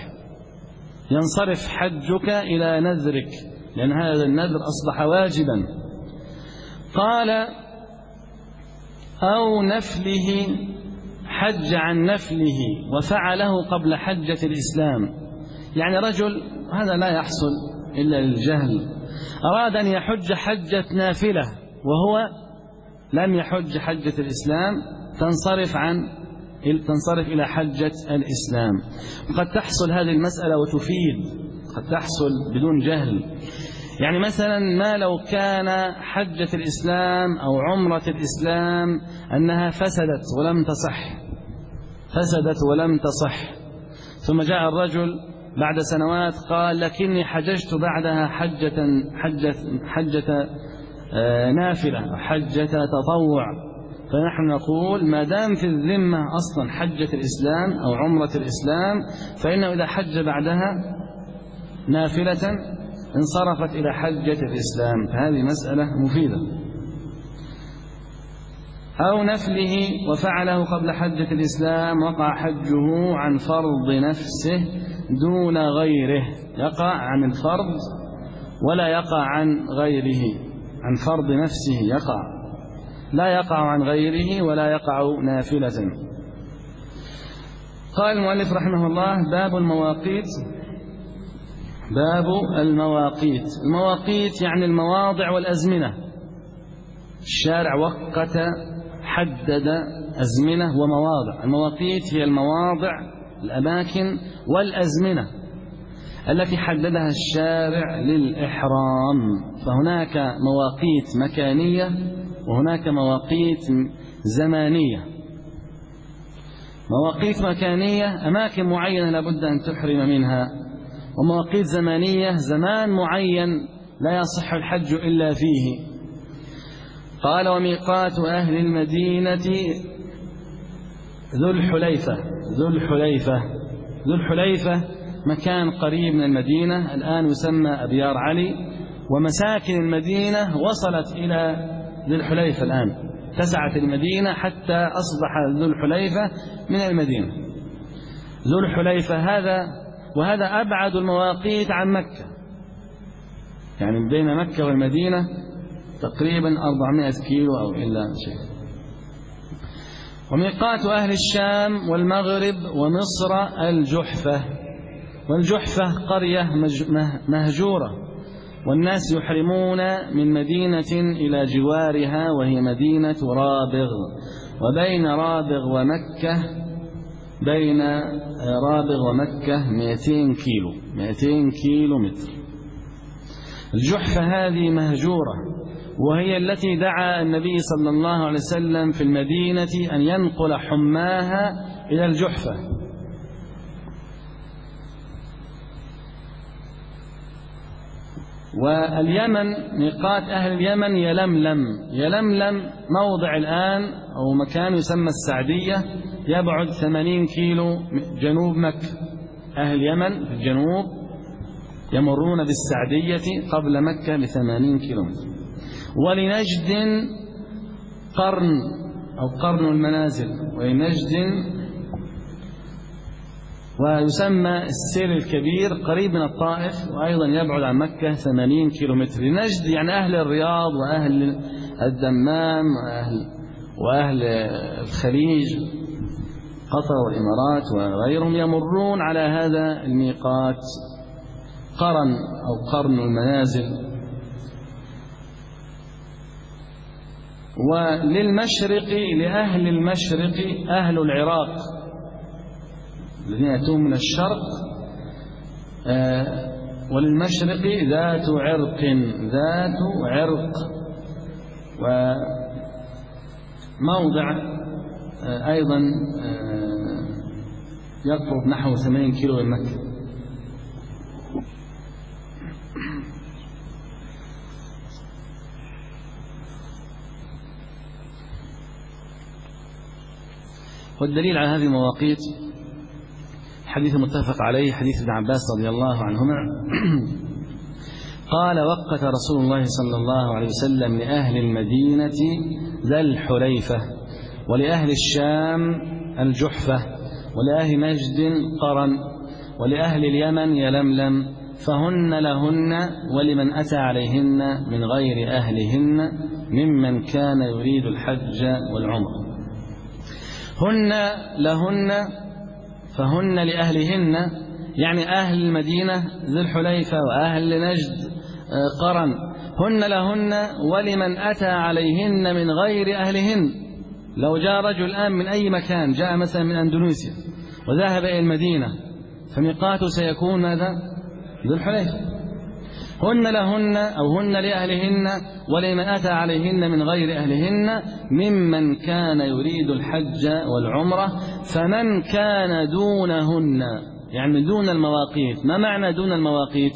ينصرف حجك إلى نذرك لأن هذا النذر أصبح واجبا. قال: أو نفله، حج عن نفله وفعله قبل حجة الإسلام. يعني رجل، هذا لا يحصل إلا للجهل، أراد أن يحج حجة نافلة وهو لم يحج حجة الإسلام، تنصرف إلى حجة الإسلام. وقد تحصل هذه المسألة وتفيد، قد تحصل بدون جهل. يعني مثلا ما لو كان حجة الإسلام أو عمرة الإسلام أنها فسدت ولم تصح، ثم جاء الرجل بعد سنوات قال: لكني حججت بعدها حجة نافلة، حجة تطوع. فنحن نقول ما دام في الذمة أصلا حجة الإسلام أو عمرة الإسلام، فإنه إذا حج بعدها نافلة انصرفت إلى حجة الإسلام. فهذه مسألة مفيدة. أو نفله وفعله قبل حجة الإسلام وقع حجه عن فرض نفسه دون غيره، يقع عن الفرض ولا يقع عن غيره، عن فرض نفسه يقع، لا يقع عن غيره ولا يقع نافلة. قال المؤلف رحمه الله: باب المواقيت. باب المواقيت. المواقيت يعني المواضع والأزمنة. الشارع وقت، حدد أزمنة ومواضع. المواقيت هي المواضع، الأماكن والأزمنة التي حددها الشارع للإحرام. فهناك مواقيت مكانية وهناك مواقيت زمانية. مواقيت مكانية أماكن معينة لابد أن تحرم منها، ومواقيت زمانية زمان معين لا يصح الحج إلا فيه. قال: وميقات أهل المدينة ذو الحليفة. ذو الحليفة. ذو الحليفة مكان قريب من المدينة، الآن يسمى أبيار علي، ومساكن المدينة وصلت إلى ذو الحليفة الآن، اتسعت المدينة حتى أصبح ذو الحليفة من المدينة. ذو الحليفة وهذا أبعد المواقيت عن مكة، يعني بين مكة والمدينة تقريبا 400 كيلو أو إلا شيء. وميقات أهل الشام والمغرب ومصر الجحفة. والجحفة قرية مهجورة، والناس يحرمون من مدينة إلى جوارها وهي مدينة رابغ. وبين رابغ ومكة، بين رابغ ومكة 200 كيلو، 200 كيلو متر. الجحفة هذه مهجورة، وهي التي دعا النبي صلى الله عليه وسلم في المدينة أن ينقل حماها إلى الجحفة. واليمن، ميقات أهل اليمن يلملم. يلملم موضع الآن أو مكان يسمى السعدية، يبعد 80 كيلو جنوب مكة. أهل اليمن في الجنوب يمرون بالسعدية قبل مكة ب80 كيلو متر. ولنجد قرن أو قرن المنازل، ولنجد، ويسمى السيل الكبير، قريب من الطائف وأيضا يبعد عن مكة 80 كيلو متر. نجد يعني أهل الرياض وأهل الدمام وأهل الخليج، قطر والإمارات وغيرهم، يمرون على هذا الميقات قرن أو قرن المنازل. وللمشرق، لأهل المشرق، أهل العراق الذين يأتون من الشرق، وللمشرق ذات عرق. ذات عرق، وموضع أيضا يقرب نحو 80 كيلو من مكة. والدليل على هذه المواقيت حديث متفق عليه، حديث ابن عباس رضي الله عنهما قال: وقت رسول الله صلى الله عليه وسلم لأهل المدينة ذا الحليفة، ولأهل الشام الجحفة، ولأهل نجد قرن، ولأهل اليمن يلملم، فهن لهن ولمن أتى عليهن من غير أهلهن ممن كان يريد الحج والعمر. هن لهن، فهن لأهلهن يعني أهل المدينة ذي الحليفة وأهل نجد قرن. هن لهن ولمن أتى عليهن من غير أهلهن. لو جاء رجل الآن من أي مكان، جاء مثلا من أندونيسيا وذهب إلى المدينة، فميقاته سيكون ماذا؟ ذو الحليفة. هن لهن أو هن لأهلهن ولمن أتى عليهن من غير أهلهن ممن كان يريد الحج والعمرة. فمن كان دونهن، يعني دون المواقيت. ما معنى دون المواقيت؟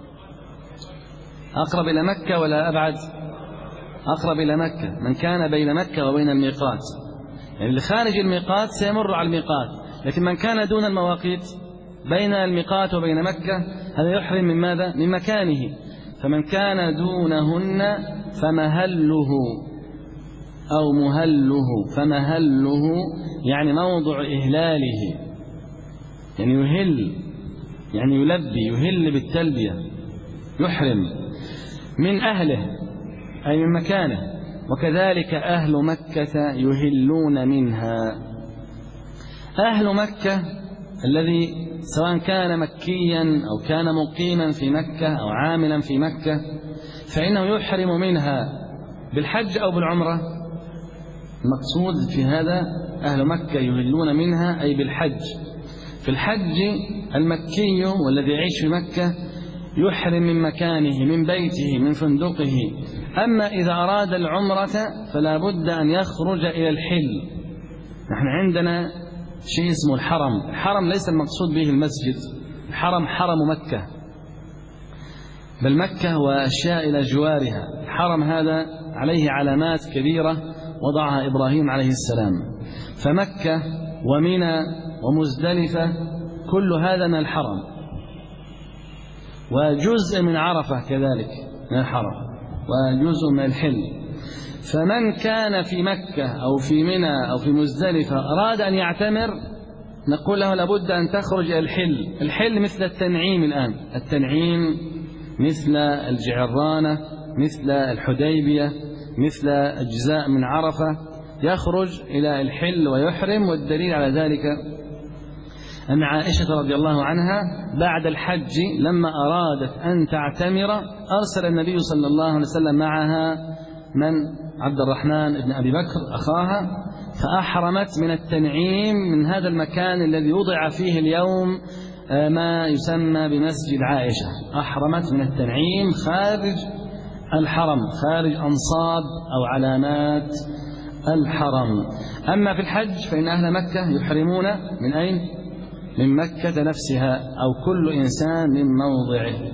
أقرب إلى مكة ولا أبعد؟ أقرب إلى مكة. من كان بين مكة وبين الميقات، يعني اللي خارج الميقات سيمر على الميقات، لكن من كان دون المواقيت بين الميقات وبين مكة هذا يحرم من ماذا؟ من مكانه. فمن كان دونهن فمهله أو مهله، فمهله يعني موضع إهلاله، يعني يهل، يعني يلبي، يهل بالتلبية، يحرم من أهله أي من مكانه. وكذلك أهل مكة يهلون منها. أهل مكة الذي سواء كان مكيا أو كان مقيما في مكة أو عاملا في مكة فإنه يحرم منها بالحج أو بالعمرة. المقصود في هذا أهل مكة يهلون منها أي بالحج. في الحج المكي والذي يعيش في مكة يحرم من مكانه، من بيته، من فندقه. أما إذا أراد العمرة فلا بد أن يخرج إلى الحل. نحن عندنا شيء اسمه الحرم. الحرم ليس المقصود به المسجد، الحرم حرم مكة، بل مكة وأشياء إلى جوارها. الحرم هذا عليه علامات كبيرة وضعها إبراهيم عليه السلام. فمكة ومنى ومزدلفة كل هذا من الحرم، وجزء من عرفة كذلك من الحرم، وجزء من الحل. فمن كان في مكة أو في منى أو في مزدلفة أراد أن يعتمر نقول له لابد أن تخرج إلى الحل. الحل مثل التنعيم الآن، التنعيم مثل الجعرانة، مثل الحديبية، مثل أجزاء من عرفة، يخرج إلى الحل ويحرم. والدليل على ذلك أن عائشة رضي الله عنها بعد الحج لما أرادت أن تعتمر أرسل النبي صلى الله عليه وسلم معها من عبد الرحمن بن أبي بكر أخاها، فأحرمت من التنعيم من هذا المكان الذي وضع فيه اليوم ما يسمى بمسجد عائشة. أحرمت من التنعيم خارج الحرم، خارج أنصاب أو علامات الحرم. أما في الحج فإن أهل مكة يحرمون من أين؟ من مكة نفسها أو كل إنسان من موضعه.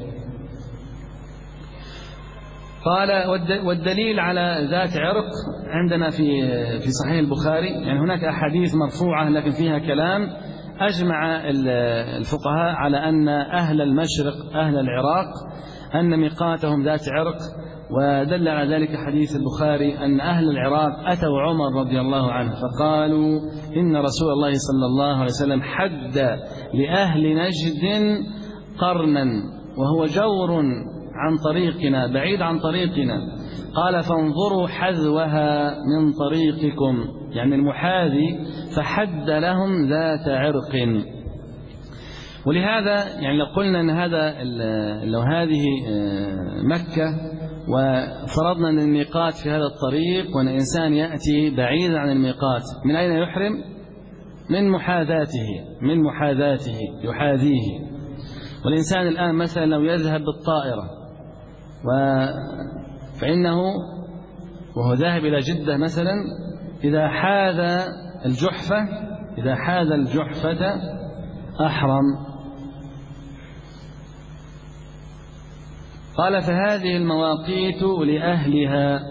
قال والدليل على ذات عرق عندنا في صحيح البخاري، يعني هناك أحاديث مرفوعة لكن فيها كلام. أجمع الفقهاء على أن أهل المشرق أهل العراق أن ميقاتهم ذات عرق، ودل على ذلك حديث البخاري أن أهل العراق أتوا عمر رضي الله عنه فقالوا إن رسول الله صلى الله عليه وسلم حد لأهل نجد قرنا وهو جور عن طريقنا، بعيد عن طريقنا. قال فانظروا حذوها من طريقكم، يعني المحاذي، فحد لهم ذات عرق. ولهذا يعني لو قلنا أن لو هذه مكة وفرضنا أن الميقات في هذا الطريق وأن الإنسان يأتي بعيدا عن الميقات، من أين يحرم؟ من محاذاته يحاذيه. والإنسان الآن مثلا لو يذهب بالطائرة فإنه وهو ذاهب إلى جدة مثلا إذا حاذ الجحفة أحرم. قال فهذه المواقيت لأهلها.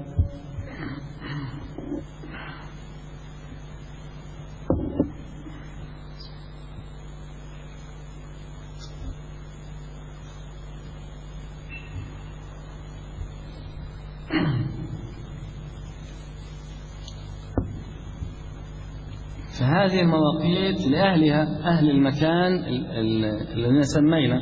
فهذه المواقيت لأهلها، أهل المكان الذين سمينا،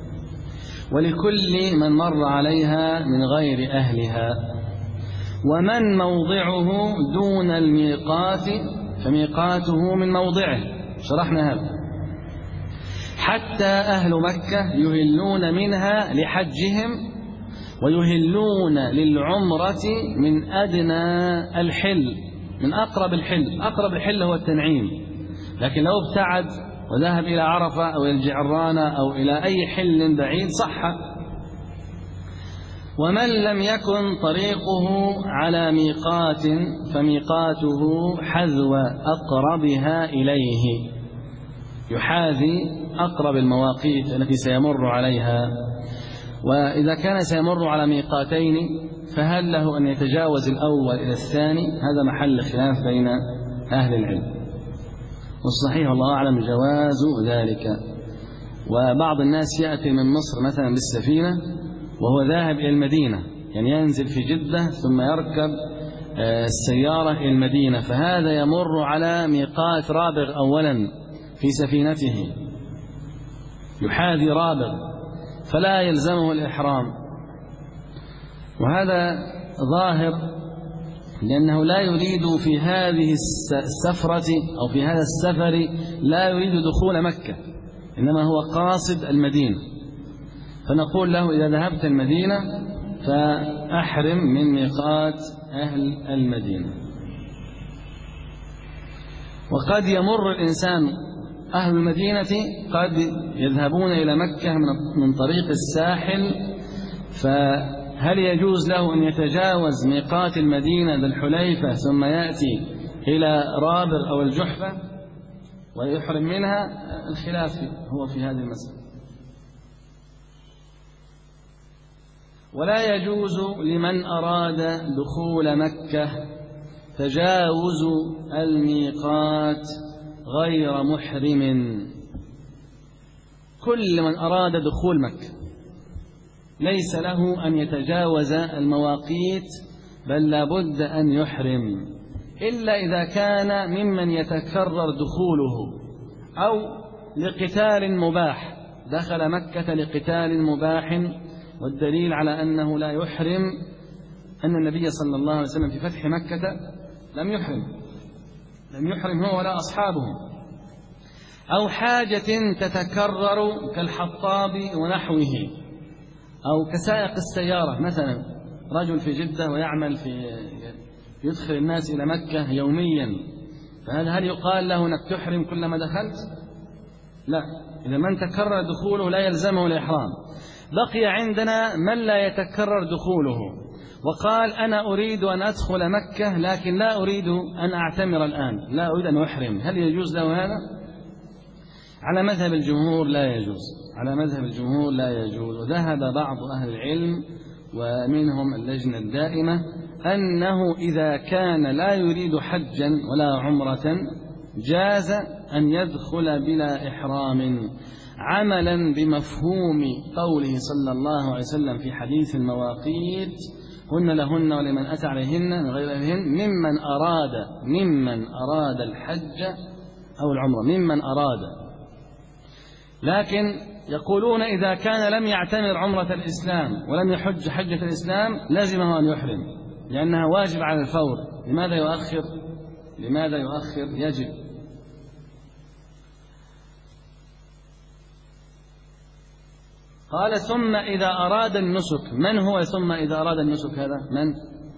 ولكل من مر عليها من غير أهلها. ومن موضعه دون الميقات فميقاته من موضعه، شرحنا هذا. حتى أهل مكة يهلون منها لحجهم ويهلون للعمرة من أدنى الحل، من أقرب الحل. أقرب الحل هو التنعيم، لكن لو ابتعد وذهب إلى عرفة أو إلى الجعرانة أو إلى أي حل بعيد صح. ومن لم يكن طريقه على ميقات فميقاته حذو أقربها إليه، يحاذي أقرب المواقيت التي سيمر عليها. وإذا كان سيمر على ميقاتين فهل له أن يتجاوز الأول إلى الثاني؟ هذا محل خلاف بين أهل العلم، والصحيح والله أعلم جواز ذلك. وبعض الناس يأتي من مصر مثلا بالسفينة وهو ذاهب إلى المدينة، يعني ينزل في جدة ثم يركب السيارة إلى المدينة، فهذا يمر على ميقات رابغ أولا في سفينته، يحاذي رابغ فلا يلزمه الإحرام، وهذا ظاهر لأنه لا يريد في هذه السفرة أو في هذا السفر لا يريد دخول مكة، إنما هو قاصد المدينة، فنقول له إذا ذهبت المدينة فأحرم من ميقات أهل المدينة. وقد يمر الإنسان أهل المدينة قد يذهبون إلى مكة من طريق الساحل، فهل يجوز له أن يتجاوز ميقات المدينة ذي الحليفة ثم يأتي إلى رابغ أو الجحفة ويحرم منها؟ الخلاف هو في هذه المسألة. ولا يجوز لمن أراد دخول مكة تجاوز الميقات غير محرم. كل من أراد دخول مكة ليس له أن يتجاوز المواقيت، بل لابد أن يحرم، إلا إذا كان ممن يتكرر دخوله أو لقتال مباح، دخل مكة لقتال مباح، والدليل على أنه لا يحرم أن النبي صلى الله عليه وسلم في فتح مكة لم يحرم هو ولا أصحابه، أو حاجة تتكرر كالحطاب ونحوه، أو كسائق السيارة، مثلا رجل في جدة ويعمل يدخل الناس إلى مكة يوميا، فهل يقال له أنك تحرم كلما دخلت؟ لا، إذا من تكرر دخوله لا يلزمه الإحرام. بقي عندنا من لا يتكرر دخوله وقال أنا أريد أن أدخل مكة لكن لا أريد أن أعتمر الآن، لا أريد أن أحرم، هل يجوز له هذا؟ على مذهب الجمهور لا يجوز، وذهب بعض أهل العلم ومنهم اللجنة الدائمة أنه إذا كان لا يريد حجا ولا عمرة جاز أن يدخل بلا إحرام، عملا بمفهوم قوله صلى الله عليه وسلم في حديث المواقيت: هن لهن ولمن أتى عليهن من غير أهلهن ممن أراد الحج أو العمرة، ممن أراد. لكن يقولون إذا كان لم يعتمر عمرة الإسلام ولم يحج حجة الإسلام لزمه أن يحرم، لأنها واجب على الفور. لماذا يؤخر؟ يجب. قال ثم إذا أراد النسك. من هو ثم إذا أراد النسك؟ هذا من؟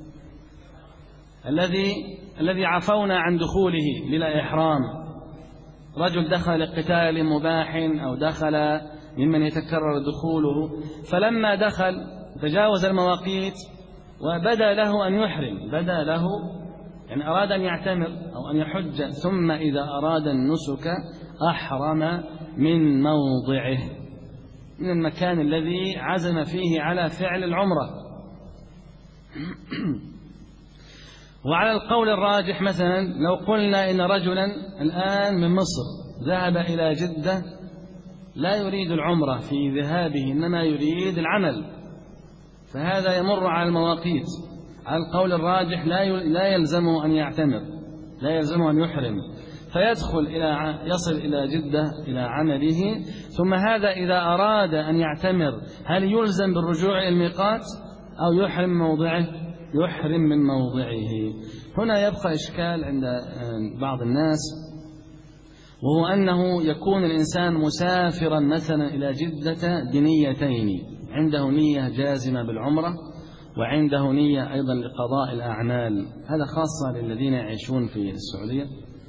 الذي عفونا عن دخوله بلا إحرام، رجل دخل لقتال مباح أو دخل ممن يتكرر دخوله، فلما دخل تجاوز المواقيت وبدأ له أن يحرم، يعني أراد أن يعتمر أو أن يحج، ثم إذا أراد النسك أحرم من موضعه، من المكان الذي عزم فيه على فعل العمرة. وعلى القول الراجح مثلا لو قلنا إن رجلا الآن من مصر ذهب إلى جدة لا يريد العمرة في ذهابه إنما يريد العمل، فهذا يمر على المواقيت. على القول الراجح لا يلزمه أن يعتمر، لا يلزمه أن يحرم، يصل إلى جدة إلى عمله، ثم هذا إذا أراد أن يعتمر هل يلزم بالرجوع إلى الميقات أو يحرم من موضعه؟ هنا يبقى إشكال عند بعض الناس، وهو أنه يكون الإنسان مسافرا مثلا إلى جدة بنيتين، عنده نية جازمة بالعمرة وعنده نية أيضا لقضاء الأعمال، هذا خاصة للذين يعيشون في السعودية،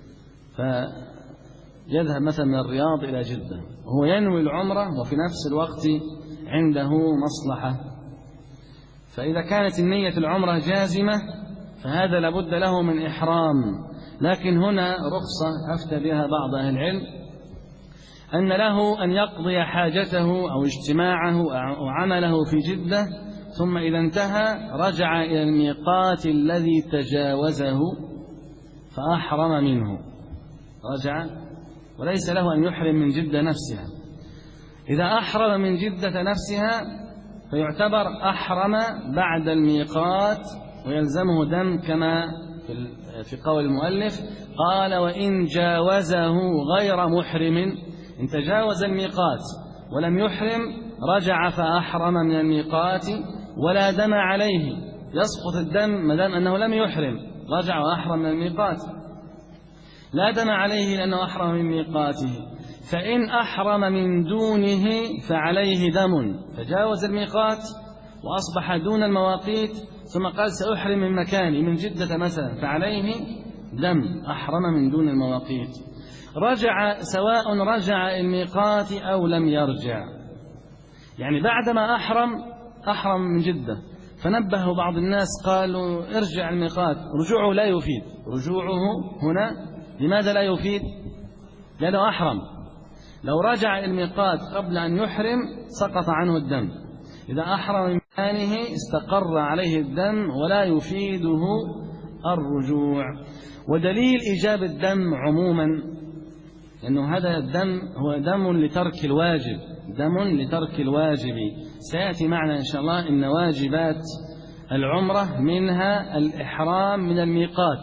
فيذهب مثلا من الرياض إلى جدة وهو ينوي العمرة وفي نفس الوقت عنده مصلحة، فإذا كانت النية العمرة جازمة فهذا لابد له من إحرام. لكن هنا رخصة أفتى بها بعض أهل العلم، أن له أن يقضي حاجته أو اجتماعه أو عمله في جدة، ثم إذا انتهى رجع إلى الميقات الذي تجاوزه فأحرم منه، رجع وليس له أن يحرم من جدة نفسها. إذا أحرم من جدة نفسها فيعتبر أحرم بعد الميقات ويلزمه دم كما في قول المؤلف قال وإن جاوزه غير محرم، إن تجاوز الميقات ولم يحرم رجع فأحرم من الميقات ولا دم عليه، يسقط الدم ما دام أنه لم يحرم، رجع وأحرم من الميقات، لا دم عليه لأنه أحرم من ميقاته. فإن أحرم من دونه فعليه دم، تجاوز الميقات وأصبح دون المواقيت ثم قال سأحرم من مكاني من جدة مثلا، فعليه دم، أحرم من دون المواقيت. رجع سواء رجع الميقات أو لم يرجع، يعني بعدما أحرم من جدة، فنبه بعض الناس قالوا ارجع الميقات، رجوعه لا يفيد، رجوعه هنا لماذا لا يفيد؟ لأنه أحرم، لو رجع الميقات قبل أن يحرم سقط عنه الدم، إذا أحرم من مكانه استقر عليه الدم ولا يفيده الرجوع. ودليل إيجاب الدم عموما لأنه هذا الدم هو دم لترك الواجب، دم لترك الواجب، سيأتي معنا إن شاء الله إن واجبات العمرة منها الإحرام من الميقات،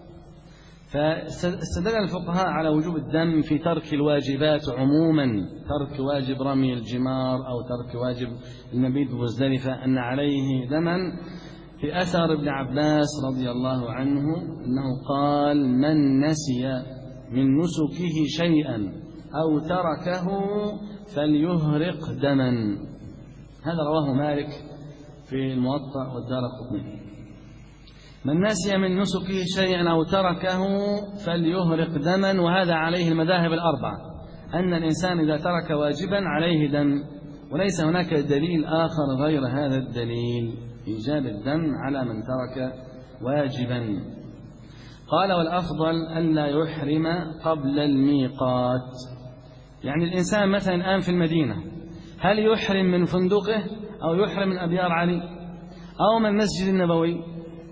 فاستدل الفقهاء على وجوب الدم في ترك الواجبات عموما، ترك واجب رمي الجمار أو ترك واجب المبيت بمزدلفة أن عليه دما، في أثر ابن عباس رضي الله عنه أنه قال من نسي من نسكه شيئا أو تركه فليهرق دما، هذا رواه مالك في الموطأ والدارقطني. من نسي من نسكه شيئا أو تركه فليهرق دما، وهذا عليه المذاهب الأربعة، أن الإنسان إذا ترك واجبا عليه دم، وليس هناك دليل آخر غير هذا الدليل إيجاب الدم على من ترك واجبا. قال والأفضل ألا يحرم قبل الميقات، يعني الإنسان مثلا الآن في المدينة هل يحرم من فندقه أو يحرم من أبيار علي أو من المسجد النبوي؟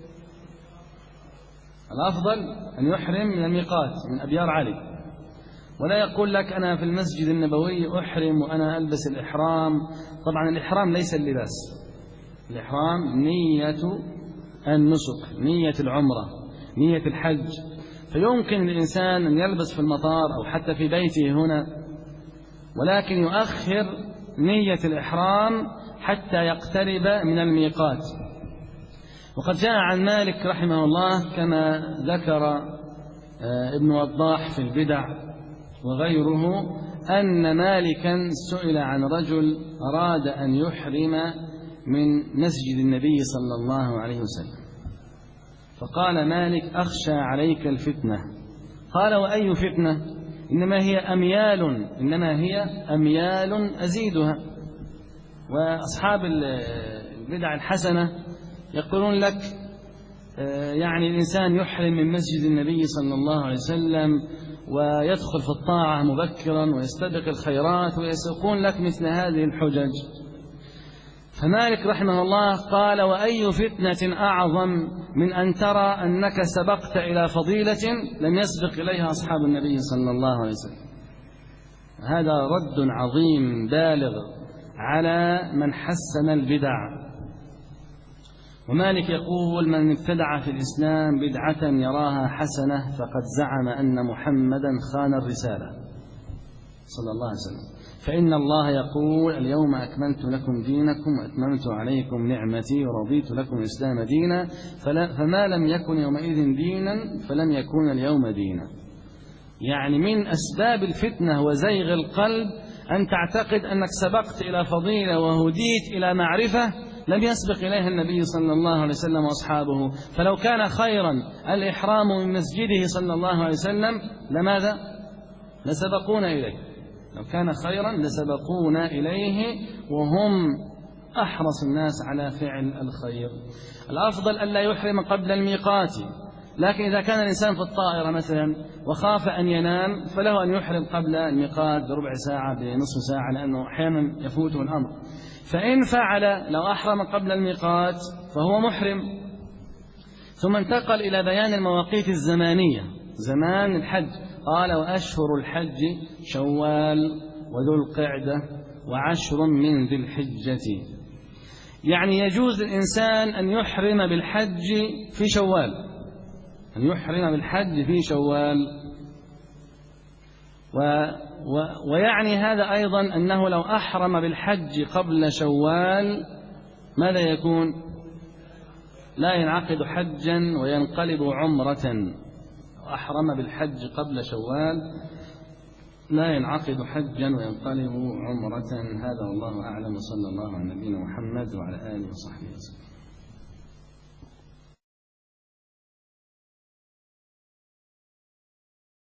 الأفضل أن يحرم من الميقات من أبيار علي، ولا يقول لك أنا في المسجد النبوي أحرم وأنا ألبس الإحرام. طبعا الإحرام ليس اللباس، الإحرام نية النسك، نية العمرة، نية الحج، فيمكن الإنسان أن يلبس في المطار أو حتى في بيته هنا، ولكن يؤخر نية الإحرام حتى يقترب من الميقات. وقد جاء عن مالك رحمه الله كما ذكر ابن وضاح في البدع وغيره أن مالكا سئل عن رجل أراد أن يحرم من مسجد النبي صلى الله عليه وسلم، فقال مالك أخشى عليك الفتنة. قال وأي فتنة؟ إنما هي أميال أزيدها. وأصحاب البدع الحسنة يقولون لك يعني الإنسان يحرم من مسجد النبي صلى الله عليه وسلم ويدخل في الطاعة مبكرا ويستبق الخيرات، ويسوقون لك مثل هذه الحجج. فمالك رحمه الله قال وأي فتنة أعظم من أن ترى أنك سبقت إلى فضيلة لم يسبق إليها أصحاب النبي صلى الله عليه وسلم. هذا رد عظيم بالغ على من حسن البدع. ومالك يقول من ابتدع في الإسلام بدعة يراها حسنة فقد زعم أن محمدا خان الرسالة صلى الله عليه وسلم، فإن الله يقول اليوم أكملت لكم دينكم وأتممت عليكم نعمتي ورضيت لكم الإسلام دينا، فما لم يكن يومئذ دينا فلن يكون اليوم دينا. يعني من أسباب الفتنة وزيغ القلب أن تعتقد أنك سبقت إلى فضيلة وهديت إلى معرفة لم يسبق إليها النبي صلى الله عليه وسلم وأصحابه. فلو كان خيرا الإحرام من مسجده صلى الله عليه وسلم لماذا؟ لسبقونا إليه، لو كان خيرا لسبقونا إليه، وهم أحرص الناس على فعل الخير. الأفضل ألا يحرم قبل الميقات، لكن إذا كان الإنسان في الطائرة مثلا وخاف أن ينام فله أن يحرم قبل الميقات بربع ساعة بنصف ساعة، لأنه أحيانا يفوته الأمر. فإن فعل لو أحرم قبل الميقات فهو محرم. ثم انتقل إلى بيان المواقيت الزمانية، زمان الحج. قال وأشهر الحج شوال وذو القعدة وعشر من ذي الحجة. يعني يجوز للإنسان أن يحرم بالحج في شوال، أن يحرم بالحج في شوال. ويعني هذا أيضا أنه لو أحرم بالحج قبل شوال ماذا يكون؟ لا ينعقد حجا وينقلب عمرة. أحرم بالحج قبل شوال لا ينعقد حجا وينقلب عمرة. هذا والله أعلم، صلى الله على نبينا محمد وعلى آله وصحبه وسلم.